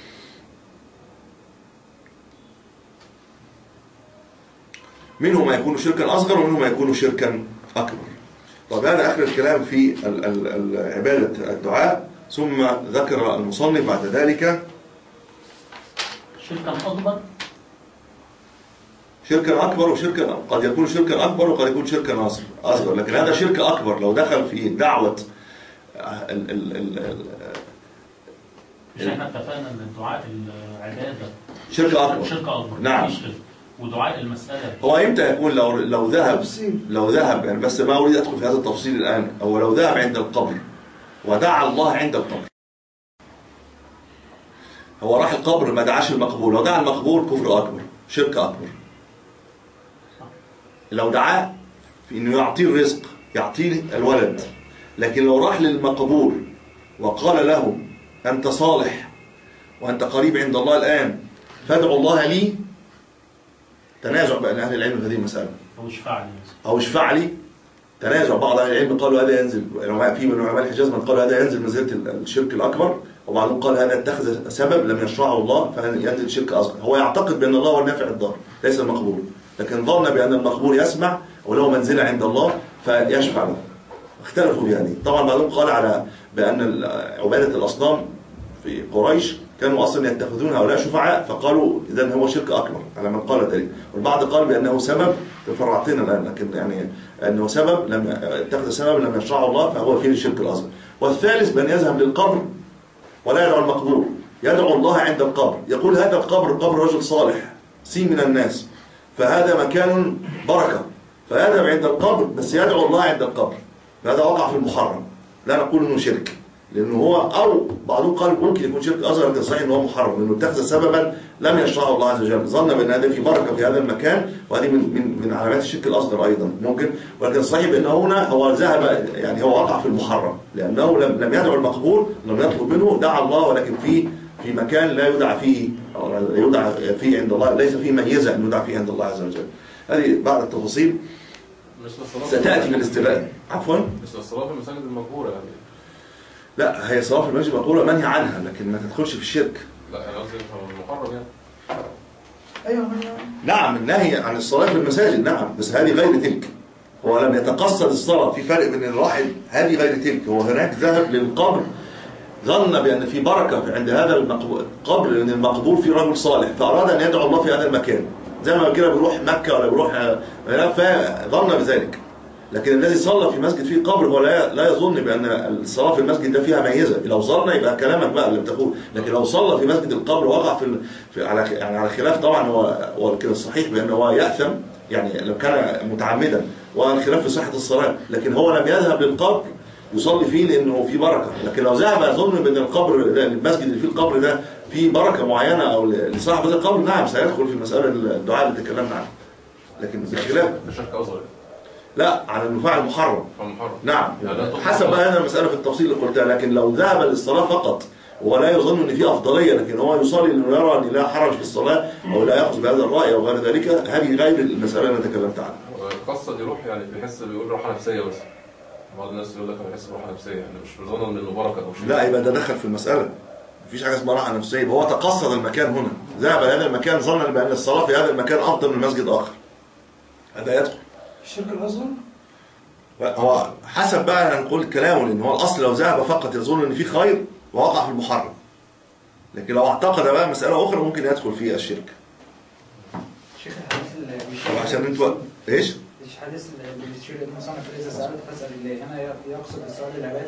منه ما يكون شركا أصغر ومنه ما يكون شركا أكبر. طب هذا آخر الكلام في عبادة الدعاء. ثم ذكر المصنف بعد ذلك شركا أكبر، شركا أكبر وشركا، قد يكون شركا أكبر وقد يكون شركا أصغر، لكن هذا شرك أكبر لو دخل في دعوة ال ال ال مش احنا اتفقنا ان دعاء العبادة شرك أكبر. شرك أكبر نعم. ودعاء المسألة هو امتى يكون؟ لو لو ذهب لو ذهب يعني، بس ما اريد ادخل في هذا التفصيل الان. هو لو ذهب عند القبر ودعا الله عند القبر، هو راح القبر ما دعاش المقبور، لو دعا المقبور كفر اكبر، شرك اكبر. لو دعاه في انه يعطيه الرزق، يعطيه الولد، لكن لو راح للمقبور وقال له انت صالح وانت قريب عند الله الان فادعوا الله لي، تنازع بين أهل العلم في هذه المسألة. أو اشفع لي أو اشفع لي، تنازع. بعض أهل العلم قالوا هذا ينزل، يعني في من علماء الحجاز من قالوا هذا ينزل منزلة الشرك الأكبر، وبعضهم قال هذا اتخذ سبب لم يشرعه الله فينزل شرك أصغر. هو يعتقد بأن الله هو النافع الضار ليس المقبول، لكن ظن بأن المقبول يسمع ولو منزلة عند الله فيشفع له. اختلفوا في هذه. طبعا بعضهم قال على بأن عبادة الأصنام في قريش كانوا أصلا يتخذون هؤلاء شفعاء، فقالوا إذن هو شرك أكبر على من قال ذلك. والبعض قال بأنه سبب فرعتنا الآن، لكن يعني أنه سبب لم اتخذ سبب لم يشرعه الله فهو فيه الشرك الأصغر. والثالث بأن يذهب للقبر ولا يدعو المقبور، يدعو الله عند القبر، يقول هذا القبر قبر رجل صالح سين من الناس، فهذا مكان بركة، فيذهب عند القبر بس يدعو الله عند القبر، فهذا وقع في المحرم. لا نقول انه شرك، لانه هو او بعضهم قال ممكن يكون شرك اصغر، لكن صحيح انه هو محرم لانه اتخذ سببا لم يشرعه الله عز وجل، ظن بان هذا في بركه في هذا المكان، وهذه من من من علامات الشرك الاصغر ايضا ممكن. ولكن صحيح بانه هنا هو ذهب يعني هو وقع في المحرم، لانه لم لم يدعو المقبور، لم يطلب منه، دعا الله ولكن في في مكان لا يدعى فيه أو يدعى فيه عند الله، ليس فيه ميزه ان يدعى فيه عند الله عز وجل. هذه بعض التفاصيل ستاتي من الاستبان. عفوا مثل الصلاه في المساجد المقبوره يعني. لا، هي صلاه في المسجد المقبوره منهي عنها، لكن ما تدخلش في الشرك. لا انا قصدي المحرم يعني. ايوه نعم، النهي عن الصلاه في المساجد نعم، بس هذه غير تلك. هو لم يتقصد الصلاه، في فرق بين الواحد، هذه غير تلك. هو هناك ذهب للقبر ظن بأن في بركة عند هذا القبر، لأن المقبور فيه رجل صالح، فأراد أن يدعو الله في هذا المكان، زي ما كده بيروح مكة ولا بيروح، فظن بذلك. لكن الذي صلى في مسجد فيه قبر هو لا لا يظن بأن الصلاة في المسجد ده فيها ميزة. لو ظن يبقى كلامك بقى اللي بتقول، لكن لو صلى في مسجد القبر وقع في, في على يعني على خلاف طبعا، هو هو كده الصحيح بأنه هو يأثم يعني لو كان متعمدا، والخلاف في صحة الصلاة، لكن هو لم يذهب للقبر يصلي فيه لانه في بركه. لكن لو ذهب يظن بان القبر المسجد اللي فيه القبر ده فيه بركه معينه او لصاحب هذا القبر، نعم سيدخل في المساله الدعاء اللي تكلمنا عنه، لكن بخلاف شرك اصغر. لا، على الفاعل المحرم. المحرم نعم، حسب بقى هذا المساله في التفصيل اللي قلتها. لكن لو ذهب للصلاه فقط ولا يظن ان في افضليه، لكن هو يصلي لانه يرى ان لا حرج في الصلاه او لا ياخذ بهذا الراي او غير ذلك، هذه غير المساله اللي انا تكلمت عنها. قصد يروح يعني بيحس بيقول راحه نفسيه بس. بعض الناس يقول لك انا بحس براحه نفسيه، يعني مش بظن انه بركه او شيء. لا، يبقى ده دخل في المساله. مفيش حاجه اسمها راحه نفسيه، يبقى هو تقصد المكان هنا، ذهب لهذا المكان ظنا بان الصلاه في هذا المكان افضل من مسجد اخر، هذا يدخل الشرك الاصغر. هو حسب بقى نقول كلامه، لان هو الاصل لو ذهب فقط يظن ان في خير ووقع في المحرم، لكن لو اعتقد بقى مساله اخرى ممكن يدخل فيها الشرك. شيخ الحديث عشان انتوا ايش؟ الحديث اللي بيشير مثلا اذا سالت فاسال الله، هنا يقصد السؤال العباده؟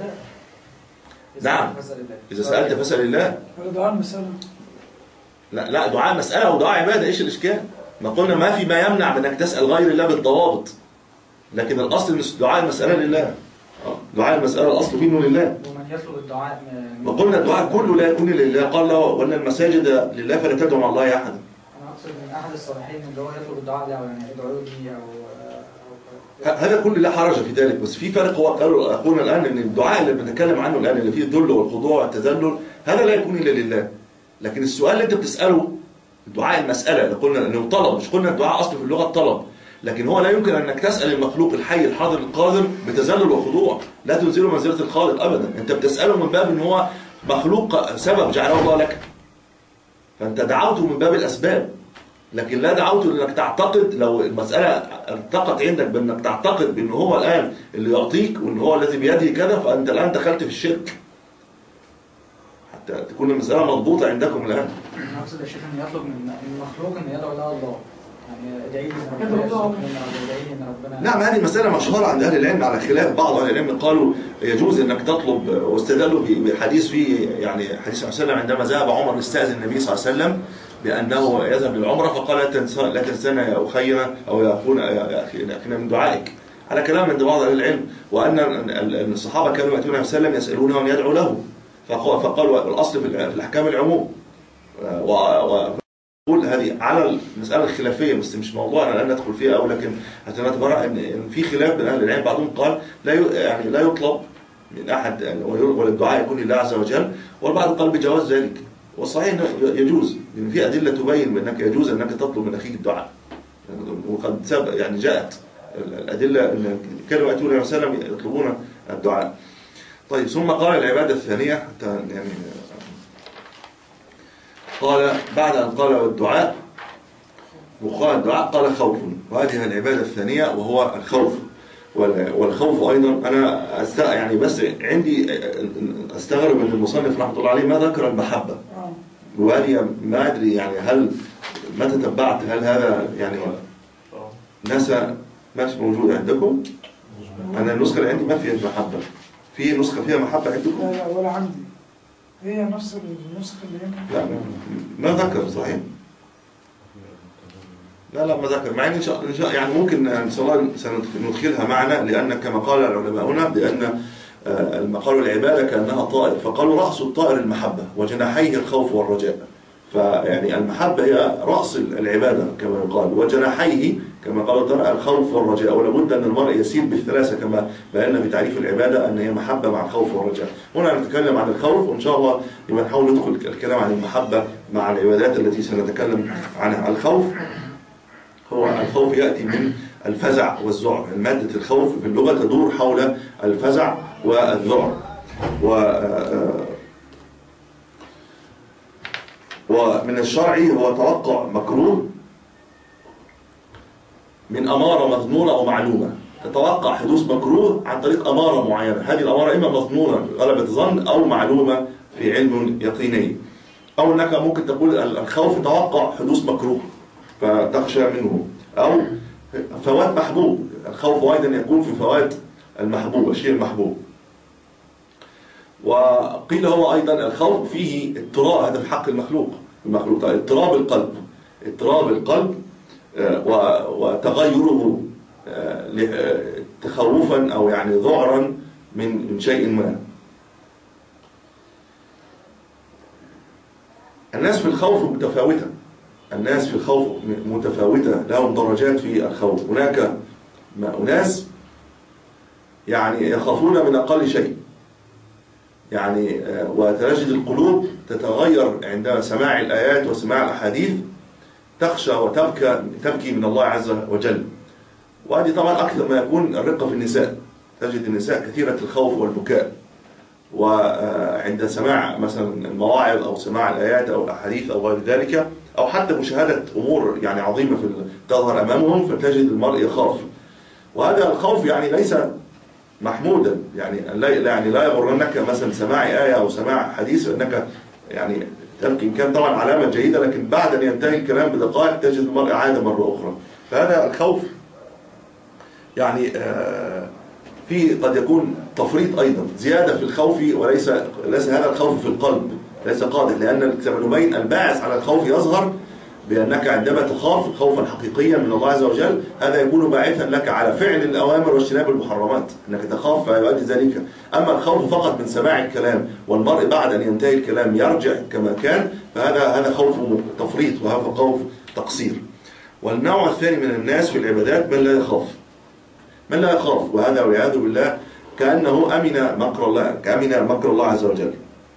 نعم، اذا سالت فاسال الله. دعاء المساله. لا لا، دعاء مساله ودعاء عباده، ايش الاشكال؟ ما قلنا ما في ما يمنع من انك تسال غير الله بالضوابط، لكن الاصل دعاء المساله لله. دعاء المساله الاصل فيه انه لله. ومن يطلب الدعاء وقلنا الدعاء كله لا يكون لله، قال له وان المساجد لله فلا تدعوا مع الله احدا. انا اقصد من احد الصالحين اللي هو يطلب الدعاء يعني ادعوا لي او هذا كله لا حرج في ذلك، بس في فرق. هو قالوا اخونا الان ان الدعاء اللي بنتكلم عنه الان اللي فيه الذل والخضوع والتذلل هذا لا يكون الا لله. لكن السؤال اللي انت بتساله دعاء المساله اللي قلنا انه طلب، مش قلنا الدعاء اصله في اللغه الطلب، لكن هو لا يمكن انك تسال المخلوق الحي الحاضر القادر بتذلل وخضوع، لا تنزله منزله الخالق ابدا. انت بتساله من باب ان هو مخلوق سبب جعله الله لك، فانت دعوته من باب الاسباب، لكن لا دعوته لانك تعتقد. لو المساله ارتقت عندك بانك تعتقد بان هو الان اللي يعطيك وان هو الذي بيده كذا، فانت الان دخلت في الشرك حتى تكون المساله مضبوطه عندكم الان. انا اقصد يا شيخ ان يطلب من المخلوق ان يدعو له الله، يعني ادعي لي ان ربنا ادعي ان ربنا. نعم، هذه مساله مشهوره عند اهل العلم على خلاف. بعض اهل العلم قالوا يجوز انك تطلب، واستدلوا بحديث فيه يعني حديث صلى الله عليه وسلم عندما ذهب عمر يستاذن النبي صلى الله عليه وسلم بانه يذهب للعمره، فقال لا تنسى لا تنسانا يا اخينا او يا اخونا يا اخينا من دعائك، على كلام عند بعض اهل العلم. وان الصحابه كانوا ياتون النبي صلى الله عليه وسلم يسالونه ان يدعو له، فقالوا الاصل في الاحكام العموم. وأقول هذه على المساله الخلافيه، بس مش موضوعنا الان ندخل فيها، او لكن حتى نتبرع ان في خلاف بين اهل العلم. بعضهم قال لا يعني لا يطلب من احد والدعاء يكون لله عز وجل، والبعض قال بجواز ذلك. والصحيح انه يجوز، لان في ادله تبين بانك يجوز انك تطلب من اخيك الدعاء، وقد سبق يعني جاءت الادله ان كانوا ياتون النبي صلى الله عليه وسلم يطلبون الدعاء. طيب، ثم قال العباده الثانيه حتى يعني قال بعد ان قال الدعاء وقال الدعاء قال خوف، وهذه العباده الثانيه وهو الخوف. والخوف أيضا أنا أست... يعني بس عندي أستغرب أن المصنف رحمه الله عليه ما ذكر المحبة، وهذه ما أدري يعني هل ما تتبعت هل هذا يعني نسى مش موجود عندكم؟ أنا النسخة اللي عندي ما فيها محبة. في نسخة فيها محبة عندكم؟ لا لا ولا عندي، هي نفس النسخة اللي هنا. لا ما ذكر صحيح. لا لا ما ذكر، مع ان شاء الله يعني ممكن ان شاء الله سندخلها معنا، لان كما قال العلماء هنا بان المقال العباده كانها طائر، فقالوا راس الطائر المحبه وجناحيه الخوف والرجاء. فيعني المحبه هي راس العباده كما يقال، وجناحيه كما قالوا ترى الخوف والرجاء، ولابد ان المرء يسير بالثلاثه كما بينا في تعريف العباده ان هي محبه مع الخوف والرجاء. هنا نتكلم عن الخوف، وان شاء الله يبقى نحاول ندخل الكلام عن المحبه مع العبادات التي سنتكلم عنها. الخوف هو الخوف يأتي من الفزع والذعر، مادة الخوف في اللغة تدور حول الفزع والذعر. و ومن الشرع هو توقع مكروه من أمارة مظنونة أو معلومة. تتوقع حدوث مكروه عن طريق أمارة معينة، هذه الأمارة إما مظنونة غلبة ظن أو معلومة في علم يقيني، أو أنك ممكن تقول الخوف توقع حدوث مكروه فتخشى منه، أو فوات محبوب. الخوف أيضا يكون في فوات المحبوب، الشيء المحبوب. وقيل هو أيضا الخوف فيه اضطراب، هذا في حق المخلوق المخلوق اضطراب القلب، اضطراب القلب وتغيره تخوفا أو يعني ذعرا من من شيء ما. الناس في الخوف متفاوتة، الناس في الخوف متفاوتة، لهم درجات في الخوف. هناك أناس يعني يخافون من أقل شيء، يعني وتجد القلوب تتغير عند سماع الآيات وسماع الأحاديث، تخشى وتبكي تبكي من الله عز وجل. وهذه طبعا أكثر ما يكون الرقة في النساء، تجد النساء كثيرة الخوف والبكاء، وعند سماع مثلا المواعظ أو سماع الآيات أو الأحاديث أو غير ذلك، أو حتى مشاهدة أمور يعني عظيمة في تظهر أمامهم، فتجد المرء يخاف. وهذا الخوف يعني ليس محمودا، يعني لا يعني لا يغرنك مثلا سماع آية أو سماع حديث أنك يعني تبكي، كان طبعا علامة جيدة، لكن بعد أن ينتهي الكلام بدقائق تجد المرء عاد مرة أخرى. فهذا الخوف يعني في قد يكون تفريط أيضا، زيادة في الخوف، وليس ليس هذا الخوف في القلب ليس قادح، لأن كما نبين الباعث على الخوف يظهر بأنك عندما تخاف خوفا حقيقيا من الله عز وجل، هذا يكون باعثا لك على فعل الأوامر واجتناب المحرمات، أنك تخاف فيؤدي ذلك. أما الخوف فقط من سماع الكلام والمرء بعد أن ينتهي الكلام يرجع كما كان، فهذا هذا خوف تفريط، وهذا خوف تقصير. والنوع الثاني من الناس في العبادات من لا يخاف، من لا يخاف، وهذا والعياذ بالله كأنه أمن مكر الله، كأمن مكر الله عز وجل.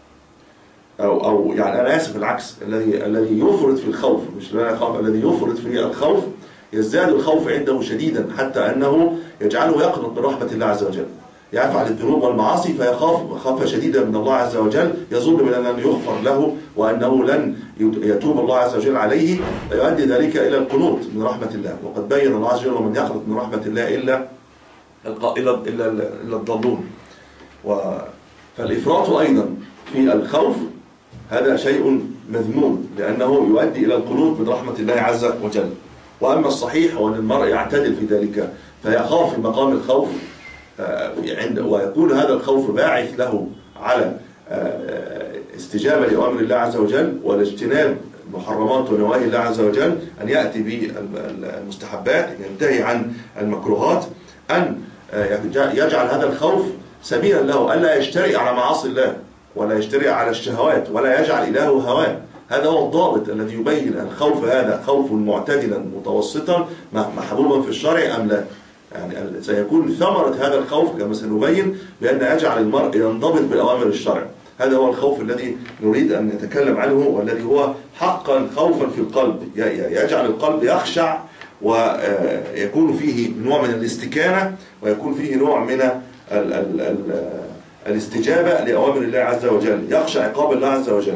أو أو يعني أنا آسف العكس، الذي الذي يفرط في الخوف، مش لا يخاف، الذي يفرط في الخوف يزداد الخوف عنده شديدا، حتى أنه يجعله يقنط من رحمة الله عز وجل، يفعل الذنوب والمعاصي فيخاف خوفا شديدا من الله عز وجل، يظن بأن لن يغفر له وأنه لن يتوب الله عز وجل عليه، فيؤدي ذلك إلى القنوط من رحمة الله. وقد بين الله عز وجل ومن يقنط من رحمة الله إلا إلا إلا إلا الضالون. فالإفراط أيضا في الخوف هذا شيء مذموم، لأنه يؤدي إلى القنوط من رحمة الله عز وجل. وأما الصحيح هو أن المرء يعتدل في ذلك، فيخاف في مقام الخوف عند ويكون هذا الخوف باعث له على استجابة لأمر الله عز وجل والاجتناب محرمات ونواهي الله عز وجل، أن يأتي بالمستحبات، ينتهي عن المكروهات، أن يجعل هذا الخوف سبيلا له ألا يجترئ على معاصي الله ولا يجترئ على الشهوات ولا يجعل إلهه هواه. هذا هو الضابط الذي يبين الخوف هذا خوف معتدلا متوسطا محبوبا في الشرع أم لا. يعني سيكون ثمرة هذا الخوف كما سنبين بأن يجعل المرء ينضبط بأوامر الشرع. هذا هو الخوف الذي نريد أن نتكلم عنه، والذي هو حقا خوفا في القلب، يجعل القلب يخشع ويكون فيه نوع من الاستكانة، ويكون فيه نوع من ال ال ال الاستجابة لأوامر الله عز وجل، يخشى عقاب الله عز وجل.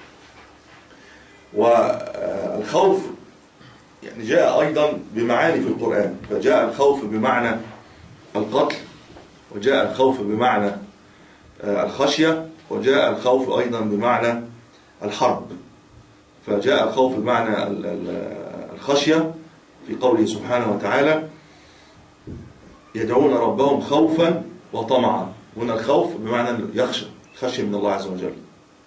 والخوف يعني جاء أيضا بمعاني في القرآن، فجاء الخوف بمعنى القتل، وجاء الخوف بمعنى الخشية، وجاء الخوف أيضا بمعنى الحرب. فجاء الخوف بمعنى الخشية في قوله سبحانه وتعالى يدعون ربهم خوفا وطمعا. هنا الخوف بمعنى يخشى، خشية من الله عز وجل.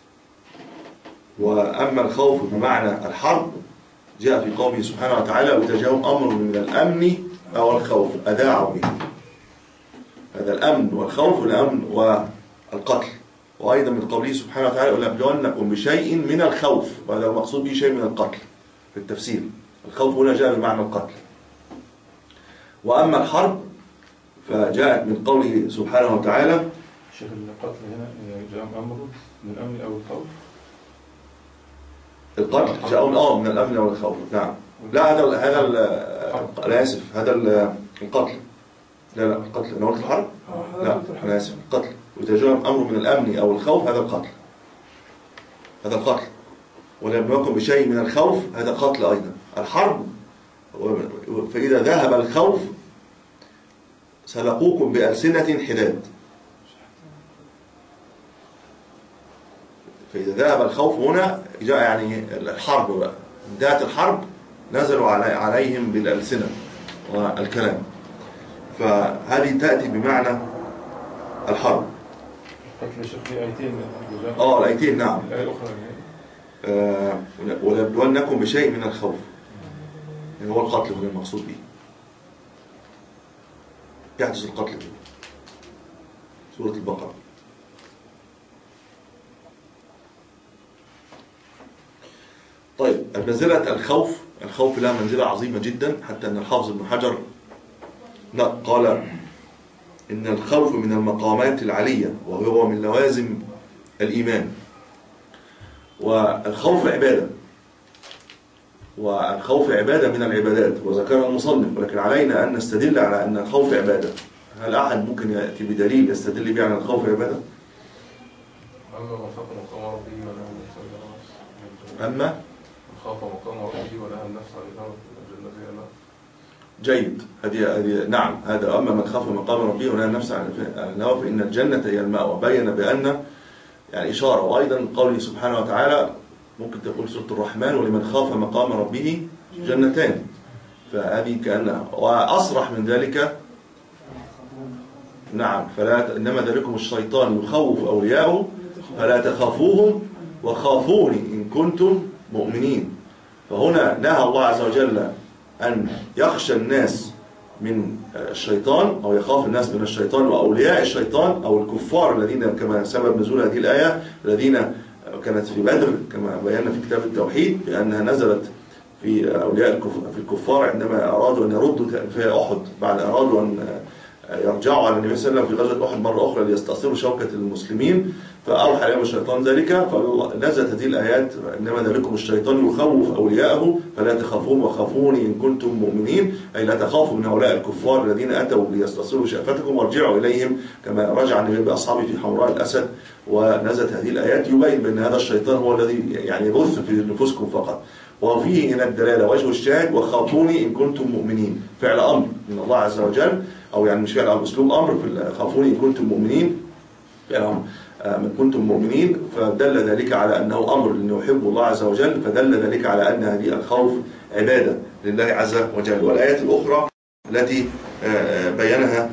وأما الخوف بمعنى الحرب جاء في قوله سبحانه وتعالى وتجاهم أمر من الأمن أو الخوف أذاعوا به. هذا الأمن والخوف، الأمن والقتل. وأيضا من قوله سبحانه وتعالى ولنبلونكم بشيء من الخوف، وهذا المقصود به شيء من القتل في التفسير. الخوف هنا جاء بمعنى القتل. وأما الحرب فجاءت من قوله سبحانه وتعالى شيخ القتل هنا جاء أمر من الأمن أو الخوف. القتل جاء اه من الأمن أو الخوف. نعم. لا هذا هذا أنا آسف هذا القتل. لا لا القتل أنا قلت الحرب؟ لا أنا آسف القتل. وتجاء أمر من الأمن أو الخوف هذا القتل. هذا القتل. ولنبلونكم بشيء من الخوف هذا قتل أيضا. الحرب فإذا ذهب الخوف سلقوكم بألسنة حداد. فإذا ذهب الخوف هنا جاء يعني الحرب بقى، انتهت الحرب نزلوا عليهم بالألسنة والكلام. فهذه تأتي بمعنى الحرب. قتل شيخ في آيتين. اه الآيتين نعم. الآية الأخرى آه ولنبلونكم بشيء من الخوف يعني هو القتل هنا المقصود به. يحدث القتل به. سورة البقرة. طيب منزلة الخوف، الخوف لها منزلة عظيمة جدا، حتى أن الحافظ ابن حجر لا قال إن الخوف من المقامات العالية وهو من لوازم الإيمان. والخوف عبادة، والخوف عبادة من العبادات وذكرها المصنف، ولكن علينا أن نستدل على أن الخوف عبادة. هل أحد ممكن يأتي بدليل يستدل به على الخوف عبادة؟ أما خاف مقام ربه ونهى النفس عن الهوى فإن الجنة هي المأوى. جيد. هذه هذه نعم هذا أما من خاف مقام ربه ونهى النفس عن الهوى فإن الجنة هي المأوى. بين بأن يعني إشارة. وأيضا قوله سبحانه وتعالى ممكن تقول سورة الرحمن ولمن خاف مقام ربه جنتان. فهذه كأنها وأصرح من ذلك نعم فلا إنما ذلكم الشيطان يخوف أولياءه فلا تخافوهم وخافوني إن كنتم مؤمنين. فهنا نهى الله عز وجل أن يخشى الناس من الشيطان أو يخاف الناس من الشيطان وأولياء الشيطان أو الكفار الذين كما سبب نزول هذه الآية الذين كانت في بدر كما بينا في كتاب التوحيد بأنها نزلت في أولياء في الكفار عندما أرادوا أن يردوا في أحد بعد أرادوا أن يرجعوا على النبي صلى الله عليه وسلم في غزوة أحد مرة أخرى ليستأصلوا شوكة المسلمين. فأوحى إليهم الشيطان ذلك فنزلت هذه الآيات إنما ذلكم الشيطان يخوف أولياءه فلا تخافون وخافوني إن كنتم مؤمنين. أي لا تخافوا من هؤلاء الكفار الذين أتوا ليستصلوا شأفتكم وارجعوا إليهم كما رجع النبي بأصحابه في حمراء الأسد. ونزلت هذه الآيات يبين بأن هذا الشيطان هو الذي يعني يبث في نفوسكم فقط. وفيه هنا الدلالة وجه الشاهد وخافوني إن كنتم مؤمنين فعل أمر من الله عز وجل أو يعني مش فعل أمر أسلوب أمر في خافوني إن كنتم مؤمنين فعل أمر من كنتم مؤمنين. فدل ذلك على أنه أمر لأنه يحب الله عز وجل فدل ذلك على أن هذه الخوف عبادة لله عز وجل. والآيات الأخرى التي بينها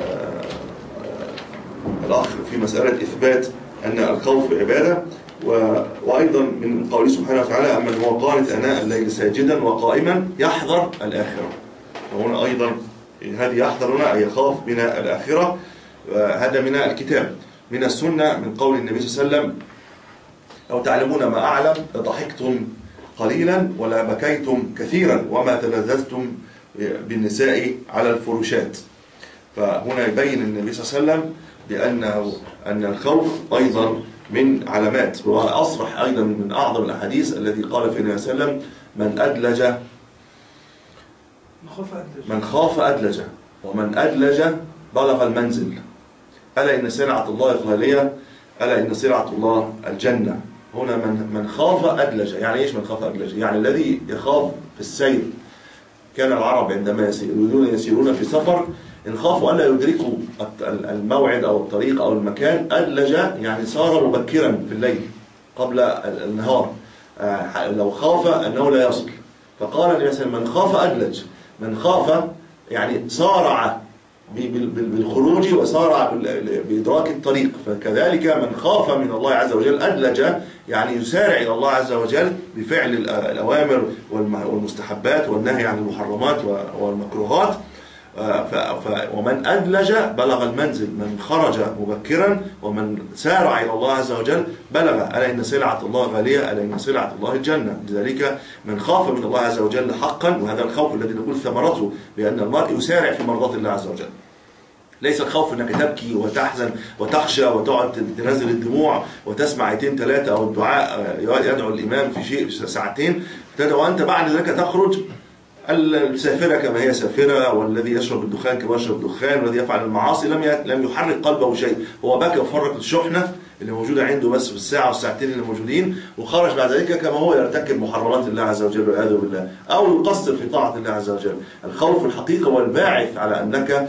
الأخ في مسألة إثبات أن الخوف عبادة. وأيضا من قوله سبحانه وتعالى أما هو قانت آناء الليل ساجدا وقائما يحذر الآخرة. فهنا أيضا هذه يحذر هنا أي يخاف من الآخرة. هذا من الكتاب. من السنة من قول النبي صلى الله عليه وسلم لو تعلمون ما أعلم لضحكتم قليلا ولا بكيتم كثيرا وما تلذذتم بالنساء على الفروشات. فهنا يبين النبي صلى الله عليه وسلم بأنه أن الخوف أيضا من علامات. وأصرح أيضا من أعظم الأحاديث الذي قال في النبي صلى الله عليه وسلم من أدلج من خاف أدلج ومن أدلج بلغ المنزل. ألا إن سلعة الله غالية ألا إن سلعة الله الجنة. هنا من من خاف أدلج. يعني إيش من خاف أدلج؟ يعني الذي يخاف في السير كان العرب عندما يريدون يسيرون في سفر إن خافوا ألا يدركوا الموعد أو الطريق أو المكان أدلج، يعني صار مبكرا في الليل قبل النهار لو خاف أنه لا يصل. فقال النبي صلى الله عليه وسلم من خاف أدلج، من خاف يعني صارع بالخروج وصارع بإدراك الطريق. فكذلك من خاف من الله عز وجل أدلج، يعني يسارع إلى الله عز وجل بفعل الأوامر والمستحبات والنهي عن المحرمات والمكروهات. ومن أدلج بلغ المنزل، من خرج مبكرا ومن سارع إلى الله عز وجل بلغ. ألا إن سلعة الله غالية، ألا إن سلعة الله الجنة. لذلك من خاف من الله عز وجل حقا، وهذا الخوف الذي نقول ثمرته بأن المرء يسارع في مرضات الله عز وجل. ليس الخوف أنك تبكي وتحزن وتخشى وتقعد تنزل الدموع وتسمع ايتين ثلاثة أو الدعاء يدعو الإمام في شيء ساعتين تدعو أنت بعد ذلك تخرج السافرة كما هي سافرة، والذي يشرب الدخان كما يشرب الدخان، والذي يفعل المعاصي لم لم يحرك قلبه شيء، هو بكى وفرق الشحنة اللي موجودة عنده بس في الساعة والساعتين اللي موجودين، وخرج بعد ذلك كما هو يرتكب محرمات الله عز وجل والعياذ بالله، أو يقصر في طاعة الله عز وجل. الخوف الحقيقي والباعث على أنك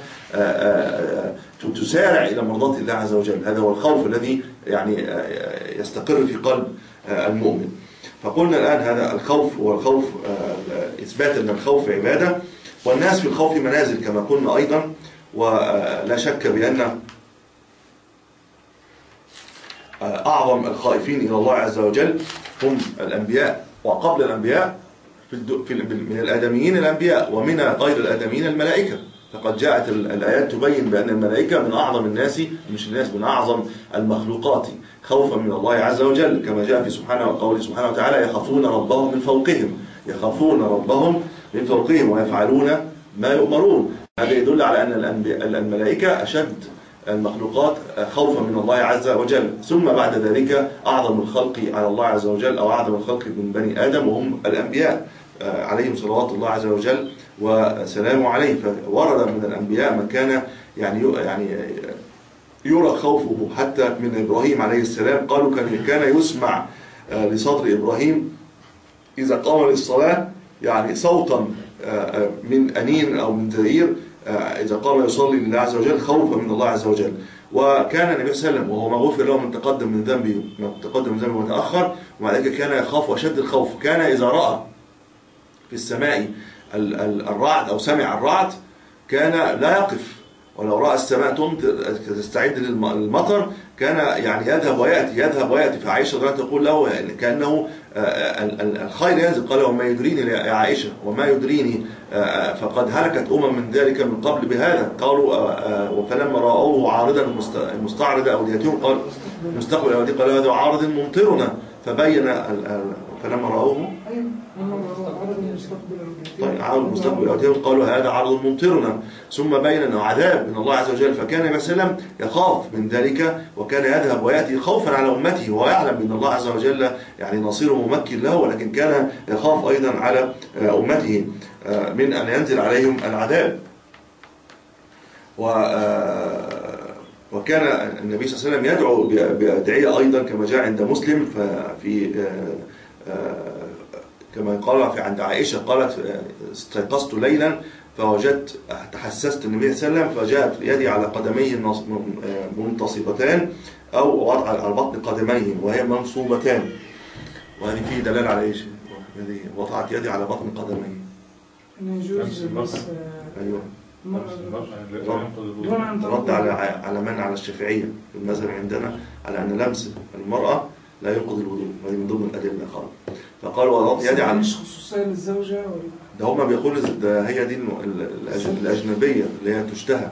تسارع إلى مرضات الله عز وجل، هذا هو الخوف الذي يعني يستقر في قلب المؤمن. فقلنا الآن هذا الخوف هو الخوف إثبات أن الخوف عبادة، والناس في الخوف منازل كما قلنا أيضا. ولا شك بأن أعظم الخائفين إلى الله عز وجل هم الأنبياء، وقبل الأنبياء في من الآدميين الأنبياء، ومن غير الآدميين الملائكة. فقد جاءت الآيات تبين بأن الملائكة من أعظم الناس، مش الناس، من أعظم المخلوقات خوفا من الله عز وجل، كما جاء في سبحانه وقوله سبحانه وتعالى يخافون ربهم من فوقهم، يخافون ربهم من فوقهم ويفعلون ما يؤمرون. هذا يدل على أن الملائكة أشد المخلوقات خوفا من الله عز وجل. ثم بعد ذلك أعظم الخلق على الله عز وجل أو أعظم الخلق من بني آدم وهم الأنبياء عليهم صلوات الله عز وجل وسلامه عليه. فورد من الأنبياء من كان يعني يعني يرى خوفه، حتى من إبراهيم عليه السلام قالوا كان كان يسمع لصدر إبراهيم إذا قام للصلاة يعني صوتا من أنين أو من زئير إذا قام يصلي لله عز وجل خوفا من الله عز وجل. وكان النبي صلى الله عليه وسلم وهو ما غفر له من تقدم من ذنبه من تقدم من ذنبه وتأخر، ومع ذلك كان يخاف أشد الخوف. كان إذا رأى في السماء الرعد أو سمع الرعد كان لا يقف، ولو رأى السماء تستعد للمطر كان يعني يذهب ويأتي يذهب ويأتي. فعائشة رضي الله عنها تقول له يعني كأنه الخير ينزل. قال وما يدريني يا عائشة وما يدريني فقد هلكت أمم من ذلك من قبل بهذا. قالوا فلما رأوه عارضا مستعرض أوديتهم قال مستقبل أوديتهم قال هذا عارض ممطرنا فبين فلما رأوه طيب عارض مستقبل أوديتهم قالوا هذا عارض ممطرنا ثم بين أنه عذاب من الله عز وجل. فكان النبي صلى الله عليه وسلم يخاف من ذلك وكان يذهب ويأتي خوفا على أمته، ويعلم أن الله عز وجل يعني نصير ممكن له، ولكن كان يخاف أيضا على أمته من أن ينزل عليهم العذاب. وكان النبي صلى الله عليه وسلم يدعو بأدعية أيضا كما جاء عند مسلم في كما قال في عند عائشة قالت استيقظت ليلا فوجدت تحسست النبي صلى الله عليه وسلم فجاءت يدي على قدميه منتصبتان أو على بطن قدميه وهي منصوبتان، وهذه فيه دلالة على ايش؟ هذه وضعت يدي على بطن قدميه. ايوه رد على على من على الشافعية في المذهب عندنا على أن لمس المرأة لا ينقض الوضوء، وهذه من ضمن الأدلة قال. فقالوا وضعت يدي على مش خصوصية للزوجة ولا ده هما بيقولوا ده هي دي الأجنبية اللي هي تشتهى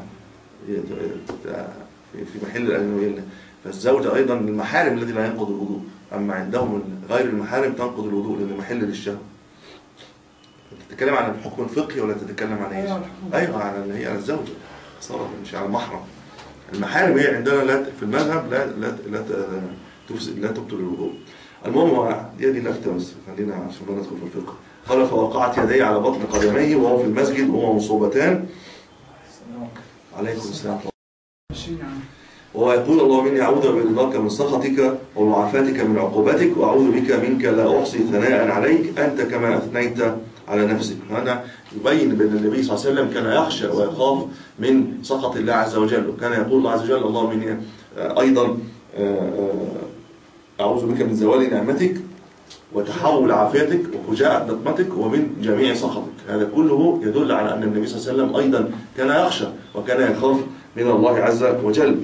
في محل الأجنبية. فالزوجة أيضا المحارم الذي لا ينقض الوضوء، أما عندهم غير المحارم تنقض الوضوء لأنه محل للشهوة. تتكلم عن الحكم الفقهي ولا تتكلم عن ايش؟ ايوه عن اللي هي على الزوجه صارت مش على المحرم. المحارم هي عندنا لا في المذهب لا لا لا تفسد لا تبطل الوضوء. المهم دي دي لفته بس خلينا عشان ما ندخل في الفقه. قال فوقعت يدي على بطن قدميه وهو في المسجد وهو منصوبتان. عليكم السلام. وهو يقول اللهم إني أعوذ برضاك من سخطك ومعافاتك من عقوبتك وأعوذ بك منك لا أحصي ثناء عليك أنت كما أثنيت على نفسك. هذا يبين بأن النبي صلى الله عليه وسلم كان يخشى ويخاف من سخط الله عز وجل، وكان يقول الله عز وجل اللهم إني أيضا أعوذ بك من زوال نعمتك وتحول عافيتك وفجاءة نقمتك ومن جميع سخطك. هذا كله يدل على أن النبي صلى الله عليه وسلم أيضا كان يخشى وكان يخاف من الله عز وجل.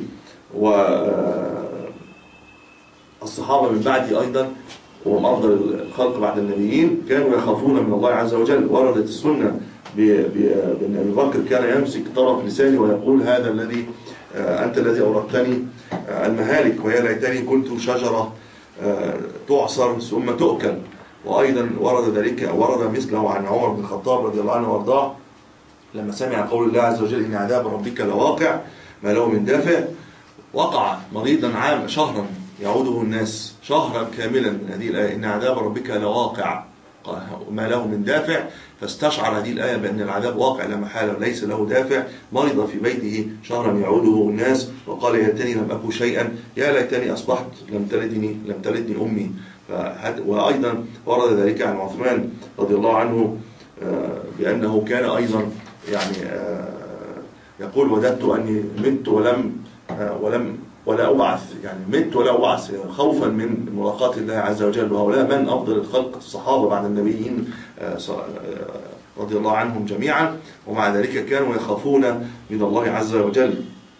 والصحابة من بعده أيضا وهم أفضل الخلق بعد النبيين كانوا يخافون من الله عز وجل. وردت السنة بأن أبي بكر كان يمسك طرف لسانه ويقول هذا الذي أنت الذي أوردتني المهالك ويا ليتني كنت شجرة تعصر ثم تؤكل. وأيضا ورد ذلك ورد مثله عن عمر بن الخطاب رضي الله عنه وارضاه لما سمع قول الله عز وجل إن عذاب ربك لواقع ما له من دافع، وقع مريضا عام شهرا يعوده الناس شهرا كاملا من هذه الآية إن عذاب ربك لواقع ما له من دافع، فاستشعر هذه الآية بأن العذاب واقع لا محالة وليس له دافع. مرض في بيته شهرا يعوده الناس وقال يا ليتني لم أكن شيئا يا ليتني أصبحت لم تلدني لم تلدني أمي. وأيضا ورد ذلك عن عثمان رضي الله عنه بأنه كان أيضا يعني يقول وددت أني مت ولم ولم ولا أبعث، يعني مت ولا أبعث خوفا من ملاقاة الله عز وجل. وهؤلاء من أفضل الخلق الصحابة بعد النبيين رضي الله عنهم جميعا، ومع ذلك كانوا يخافون من الله عز وجل.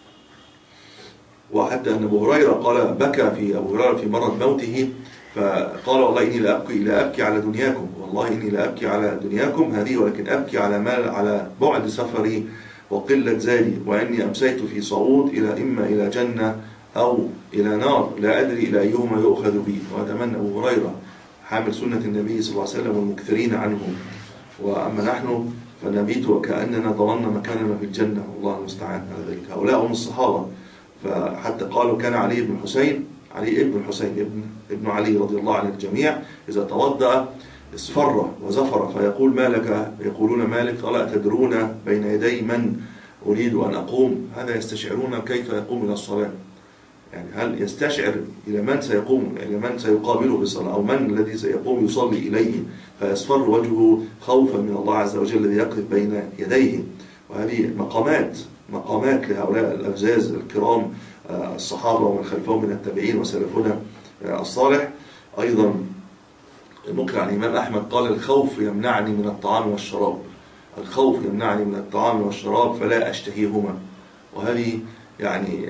وحتى أن أبو هريرة قال بكى في أبو هريرة في مرض موته فقال والله إني لا أبكي لا أبكي على دنياكم والله إني لا أبكي على دنياكم هذه ولكن أبكي على مال على بعد سفري وقلة زادي وإني أمسيت في صعود إلى إما إلى جنة أو إلى نار لا أدري إلى أيهما يؤخذ بي. وأتمنى أبو هريرة حامل سنة النبي صلى الله عليه وسلم والمكثرين عنه. وأما نحن فنبيت وكأننا ظننا مكاننا في الجنة والله المستعان على ذلك. هؤلاء هم الصحابة. فحتى قالوا كان علي بن حسين علي ابن الحسين ابن, ابن علي رضي الله عن الجميع إذا توضأ اصفر وزفر فيقول ما لك يقولون مالك قال أتدرون بين يدي من أريد أن أقوم. هذا يستشعرون كيف يقوم إلى الصلاة، يعني هل يستشعر إلى من سيقوم إلى من سيقابله بالصلاة أو من الذي سيقوم يصلي إليه فيصفر وجهه خوفا من الله عز وجل الذي يقف بين يديه. وهذه مقامات مقامات لهؤلاء الأفزاز الكرام الصحابة ومن خلفهم من التابعين وسلفنا الصالح. أيضا نقل عن الإمام أحمد قال الخوف يمنعني من الطعام والشراب الخوف يمنعني من الطعام والشراب فلا أشتهيهما. وهذه يعني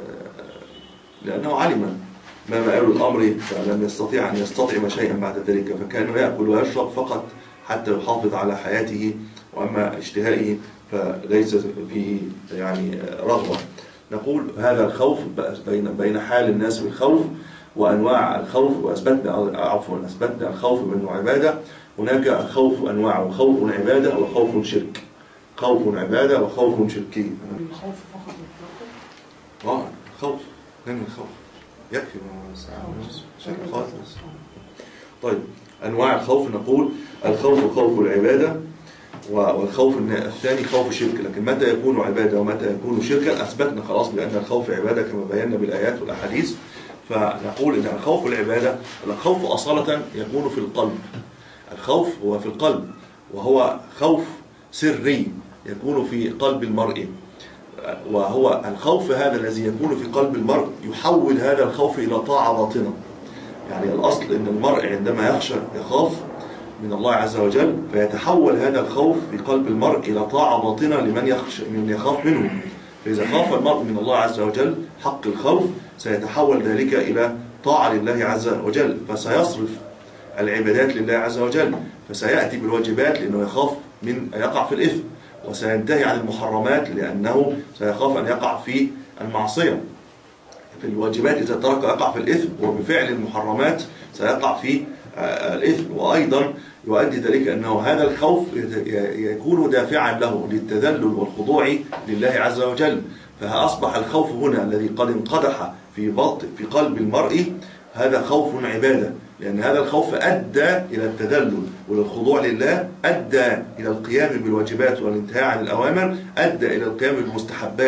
لأنه علم ما مآل الأمر فلم يستطيع أن يستطعم شيئا بعد ذلك فكان يأكل ويشرب فقط حتى يحافظ على حياته، وأما اشتهائه فليس فيه يعني رغبة. نقول هذا الخوف بين بين حال الناس بالخوف وأنواع الخوف. وأثبتنا عفوا أثبتنا الخوف بأنه عبادة. هناك الخوف أنواع خوف عبادة وخوف شرك. خوف عبادة وخوف شركي. الخوف فقط آه خوف نعم الخوف يكفي شرك خالص. طيب أنواع الخوف نقول الخوف خوف العبادة والخوف الثاني خوف شرك. لكن متى يكون عبادة ومتى يكون شركا أثبتنا خلاص بأن الخوف عبادة كما بينا بالآيات والأحاديث. فنقول إن الخوف العبادة الخوف أصالة يكون في القلب. الخوف هو في القلب وهو خوف سري يكون في قلب المرء. وهو الخوف هذا الذي يكون في قلب المرء يحول هذا الخوف إلى طاعة باطنة. يعني الأصل إن المرء عندما يخشى يخاف من الله عز وجل فيتحول هذا الخوف في قلب المرء إلى طاعة باطنة لمن يخشى من يخاف منه. فإذا خاف المرء من الله عز وجل حق الخوف سيتحول ذلك إلى طاعة لله عز وجل فسيصرف العبادات لله عز وجل فسيأتي بالواجبات لأنه يخاف من يقع في الإثم وسينتهي عن المحرمات لأنه سيخاف أن يقع في المعصية. في الواجبات إذا ترك يقع في الإثم وبفعل المحرمات سيقع في الإثم. وأيضا يؤدي ذلك أنه هذا الخوف يكون دافعا له للتذلل والخضوع لله عز وجل. فأصبح الخوف هنا الذي قد انقدح في باطن في قلب المرء هذا خوف عبادة، لأن هذا الخوف أدى إلى التذلل والخضوع لله، أدى إلى القيام بالواجبات والانتهاء عن الأوامر، أدى إلى القيام بالمستحبات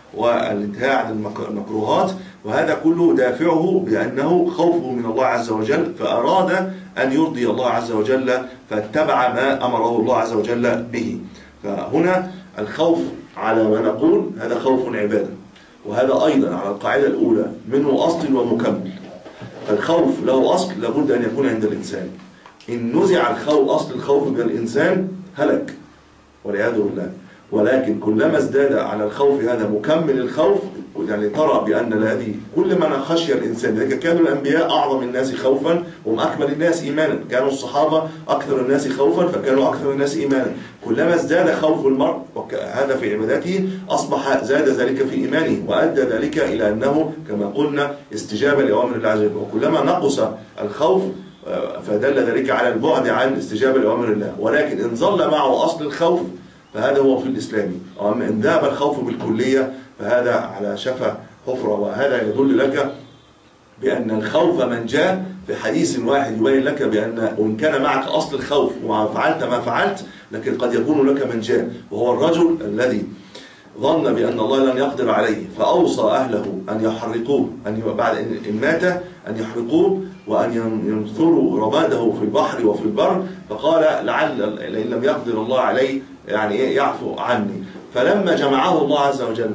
والانتهاء عن المكروهات، وهذا كله دافعه بأنه خوفه من الله عز وجل، فأراد أن يرضي الله عز وجل فاتبع ما أمره الله عز وجل به. فهنا الخوف على ما نقول هذا خوف عبادة، وهذا أيضا على القاعدة الأولى منه أصل ومكمل. فالخوف له أصل لابد أن يكون عند الإنسان، إن نزع الخوف أصل الخوف من الإنسان هلك والعياذ بالله. ولكن كلما ازداد على الخوف هذا مكمل الخوف، يعني ترى بأن الذي كل ما خشي الإنسان، لذلك كانوا الأنبياء أعظم الناس خوفا وهم أكمل الناس إيمانا، كانوا الصحابة أكثر الناس خوفا فكانوا أكثر الناس إيمانا. كلما ازداد خوف المرء هذا في عبادته أصبح زاد ذلك في إيمانه، وأدى ذلك إلى أنه كما قلنا استجابة لأوامر الله عز وجل. وكلما نقص الخوف فدل ذلك على البعد عن استجابة لأوامر الله. ولكن إن ظل معه أصل الخوف فهذا هو في الإسلام. أما إن ذهب الخوف بالكلية فهذا على شفا حفرة. وهذا يدل لك بأن الخوف من جاء في حديث واحد يبين لك بأن وإن كان معك أصل الخوف وفعلت ما فعلت لكن قد يكون لك من جاء، وهو الرجل الذي ظن بأن الله لن يقدر عليه فأوصى أهله أن يحرقوه، أن بعد إن مات أن يحرقوه وأن ينثروا رماده في البحر وفي البر، فقال لعل إن لم يقدر الله عليه يعني يعفو عني. فلما جمعه الله عز وجل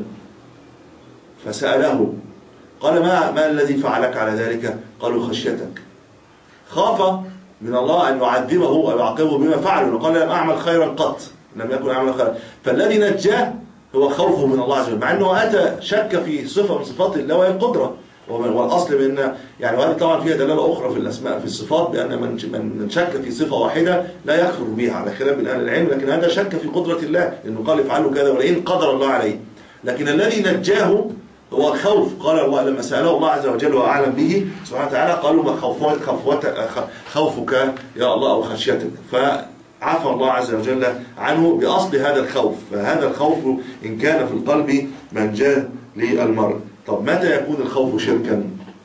فسأله قال ما, ما الذي فعلك على ذلك؟ قالوا خشيتك. خاف من الله أن يعذبه أو يعاقبه بما فعل، وقال لم أعمل خيرا قط، لم يكن أعمل خيرا. فالذي نجاه هو خوفه من الله عز وجل، مع أنه أتى شك في صفة من صفات الله وهي القدرة. والأصل بأن يعني وهذه طبعا فيها دلالة أخرى في الأسماء في الصفات، بأن من من شك في صفة واحدة لا يكفر بها على خلاف من أهل العلم، لكن هذا شك في قدرة الله لأنه قال افعلوا كذا ولئن قدر الله عليه. لكن الذي نجاه هو الخوف. قال الله لما سأله الله عز وجل وأعلم به سبحانه وتعالى قالوا ما خوفك خوفك يا الله أو خشيتك، فعفى الله عز وجل عنه بأصل هذا الخوف. فهذا الخوف إن كان في القلب منجاه للمرء. طب متى يكون الخوف شركا؟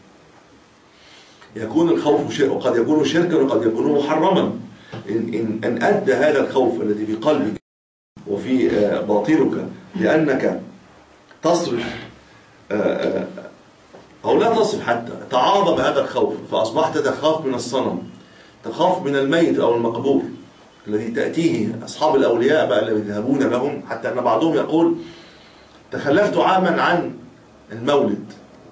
يكون الخوف شركا، وقد يكون شركا وقد يكون محرما. إن, إن أدى هذا الخوف الذي في قلبك وفي باطنك لأنك تصرف أو لا تصرف حتى تعاظم هذا الخوف، فأصبحت تخاف من الصنم، تخاف من الميت أو المقبور الذي تأتيه أصحاب الأولياء بقى الذين يذهبون لهم، حتى أن بعضهم يقول تخلفت عاما عن المولد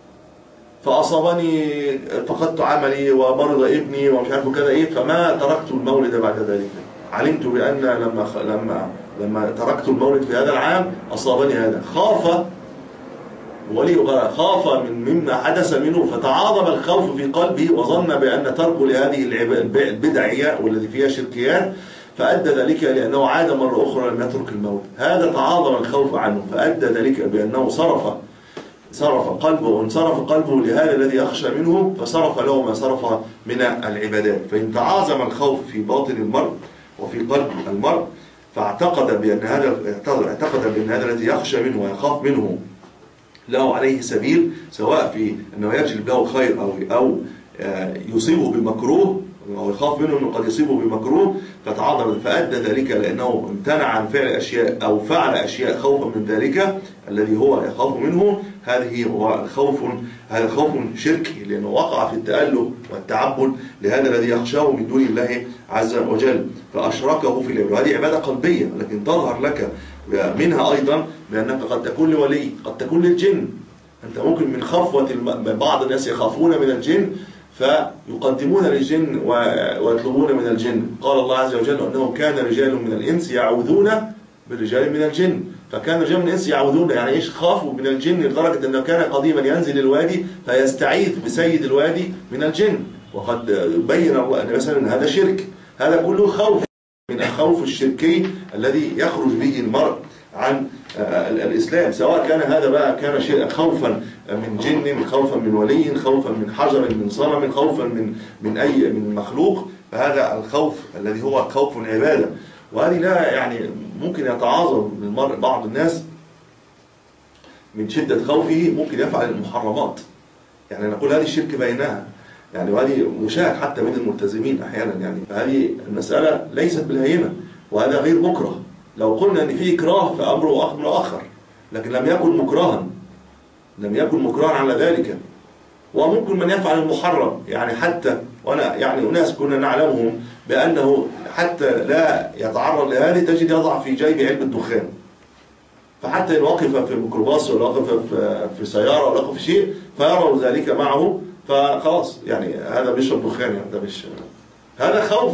فأصابني فقدت عملي ومرض ابني ومش عارف كذا إيه، فما تركت المولد بعد ذلك. علمت بأن لما لما لما تركت المولد في هذا العام أصابني هذا. خاف ولي خاف من مما حدث منه، فتعاظم الخوف في قلبه وظن بأن تركه لهذه البدعية والذي فيها شركيات فأدى ذلك لأنه عاد مرة أخرى لم يترك الموت. هذا تعاظم الخوف عنه فأدى ذلك بأنه صرف صرف قلبه وانصرف قلبه لهذا الذي يخشى منه، فصرف له ما صرف من العبادات. فإن تعاظم الخوف في باطن المرء وفي قلب المرء فاعتقد بأن هذا اعتقد بأن هذا الذي يخشى منه ويخاف منه له عليه سبيل، سواء في أنه يجلب له خير أو أو يصيبه بمكروه أو يخاف منه أنه قد يصيبه بمكروه، فتعاظم فأدى ذلك لأنه امتنع عن فعل أشياء أو فعل أشياء خوفا من ذلك الذي هو يخاف منه. هذه هو خوف هذا خوف شركي، لأنه وقع في التأله والتعبد لهذا الذي يخشاه من دون الله عز وجل فأشركه في العبادة. هذه عبادة قلبية، لكن تظهر لك منها أيضا بأنك قد تكون لولي، قد تكون للجن. أنت ممكن من خفوة بعض الناس يخافون من الجن فيقدمون للجن ويطلبون من الجن. قال الله عز وجل أنه كان رجال من الإنس يعوذون برجال من الجن، فكان رجال من الإنس يعوذون يعني إيش؟ خافوا من الجن لدرجة أنه كان قديما ينزل الوادي فيستعيذ بسيد الوادي من الجن. وقد بين الله أن مثلا هذا شرك، هذا كله خوف من الخوف الشركي الذي يخرج به المرء عن الإسلام، سواء كان هذا بقى كان شيء خوفا من جن، خوفا من ولي، خوفا من حجر، من صنم، خوفا من من أي من مخلوق. فهذا الخوف الذي هو خوف عبادة، وهذه لا يعني ممكن يتعاظم المرء بعض الناس من شدة خوفه ممكن يفعل المحرمات، يعني نقول هذه الشرك بينها يعني، وهذه مشاهد حتى من الملتزمين أحيانا يعني. فهذه المسألة ليست بالهينة، وهذا غير مكره. لو قلنا أن في إكراه فأمره أمر آخر، لكن لم يكن مكرها، لم يكن مكرها على ذلك. وممكن من يفعل المحرم، يعني حتى وانا يعني اناس كنا نعلمهم بانه حتى لا يتعرض لهذه تجد يضع في جيب علبه دخان، فحتى ان وقف في الميكروباص ولا وقف في سياره ولا وقف في شيء فيروا ذلك معه، فخلاص يعني هذا بيشرب دخان، يعني ده مش هذا خوف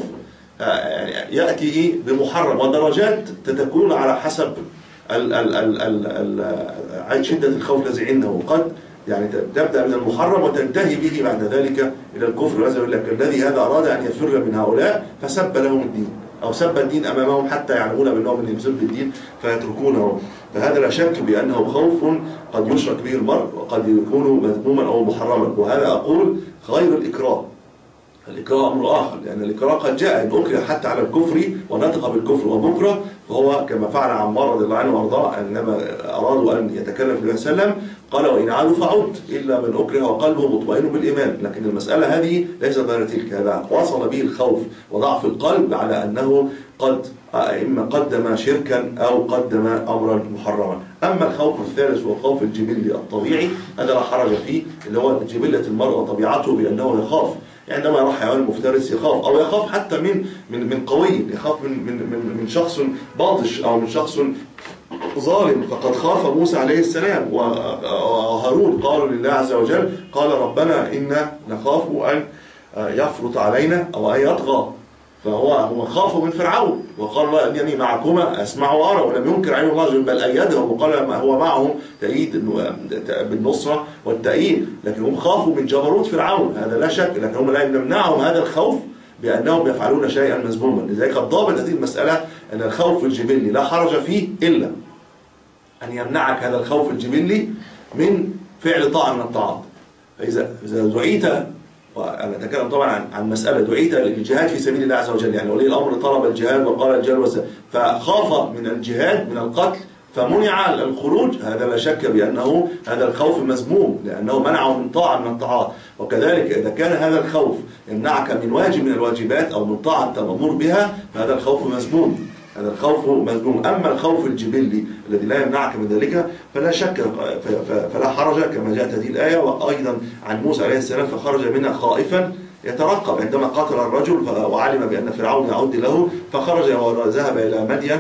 يعني ياتي بمحرم. والدرجات تتكون على حسب ال ال ال ال ال شده الخوف الذي عنده، قد يعني تبدأ من المحرم وتنتهي به بعد ذلك إلى الكفر. ولذا يقول لك الذي هذا أراد أن يفر من هؤلاء فسب لهم الدين، أو سب الدين أمامهم حتى يعلمون بأنهم من يسب الدين فيتركونه. فهذا لا شك بأنه خوف قد يشرك به المرء وقد يكون مذموما أو محرما. وهذا أقول غير الإكراه، الإكراه أمر آخر، لأن الإكراه قد جاء إن أكره حتى على الكفر ونطق بالكفر ومكره، فهو كما فعل عمار رضي الله عنه وارضاه انما ارادوا ان يتكلم في النبي صلى الله عليه وسلم قال وان عادوا فعد الا من اكره وقلبه مطمئن بالايمان. لكن المساله هذه ليست غير تلك، هذا وصل به الخوف وضعف القلب على انه قد اما قدم شركا او قدم امرا محرما. اما الخوف الثالث هو خوف الجبلي الطبيعي، هذا لا حرج فيه، اللي هو جبله المرء وطبيعته بانه يخاف. عندما يرى حيوان مفترس يخاف، او يخاف حتى من من من قوي، يخاف من من من, من شخص باطش او من شخص ظالم. فقد خاف موسى عليه السلام وهارون، قالوا لله عز وجل قال ربنا إنا نخاف أن يفرط علينا أو أن يطغى، فهو هو خاف من فرعون وقال الله أنني معكما أسمع وأرى، ولم ينكر عين الله بل أيدهم وقال هو معهم تأييد بالنصرة والتأييد. لكن هم خافوا من جبروت فرعون، هذا لا شك، لكن هم لا يمنعهم هذا الخوف بأنهم يفعلون شيئا مذموما. لذلك الضابط هذه المسألة أن الخوف الجبلي لا حرج فيه إلا أن يمنعك هذا الخوف الجبلي من فعل طاعة من الطاعات. فإذا إذا دعيت، وأنا أتكلم طبعا عن عن مسألة دعيت للجهاد في سبيل الله عز وجل، يعني ولي الأمر طلب الجهاد وقال الجهاد والزهاد فخاف من الجهاد من القتل فمنع الخروج، هذا لا شك بأنه هذا الخوف مذموم لأنه منعه من طاعة من الطاعات. وكذلك إذا كان هذا الخوف يمنعك من واجب من الواجبات أو من طاعة مأمور بها فهذا الخوف مذموم، هذا الخوف مذموم. أما الخوف الجبلي الذي لا يمنعك من ذلك فلا شك فلا حرج، كما جاءت هذه الآية. وأيضا عن موسى عليه السلام فخرج منها خائفا يترقب عندما قاتل الرجل وعلم بأن فرعون يعود له، فخرج وذهب إلى مدين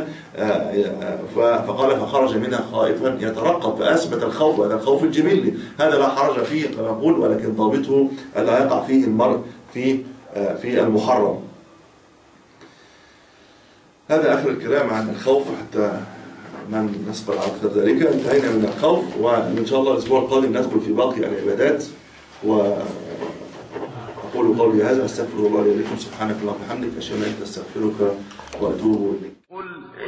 فقال فخرج منها خائفا يترقب، فأثبت الخوف، هذا الخوف الجبلي هذا لا حرج فيه كما نقول، ولكن ضابطه ألا يقع فيه المرء في في المحرم. هذا آخر الكلام عن الخوف حتى من نسبر على أكثر ذلك. انتهينا من الخوف، وإن شاء الله الأسبوع القادم ندخل في باقي العبادات. وأقول قولي هذا، أستغفر الله لي ولكم، سبحانك اللهم وبحمدك، أشهد أن لا إله إلا أنت، أستغفرك وأتوب إليك. قل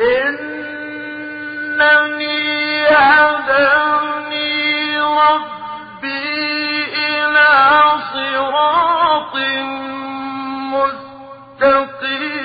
إنني هداني ربي إلى صراط مستقيم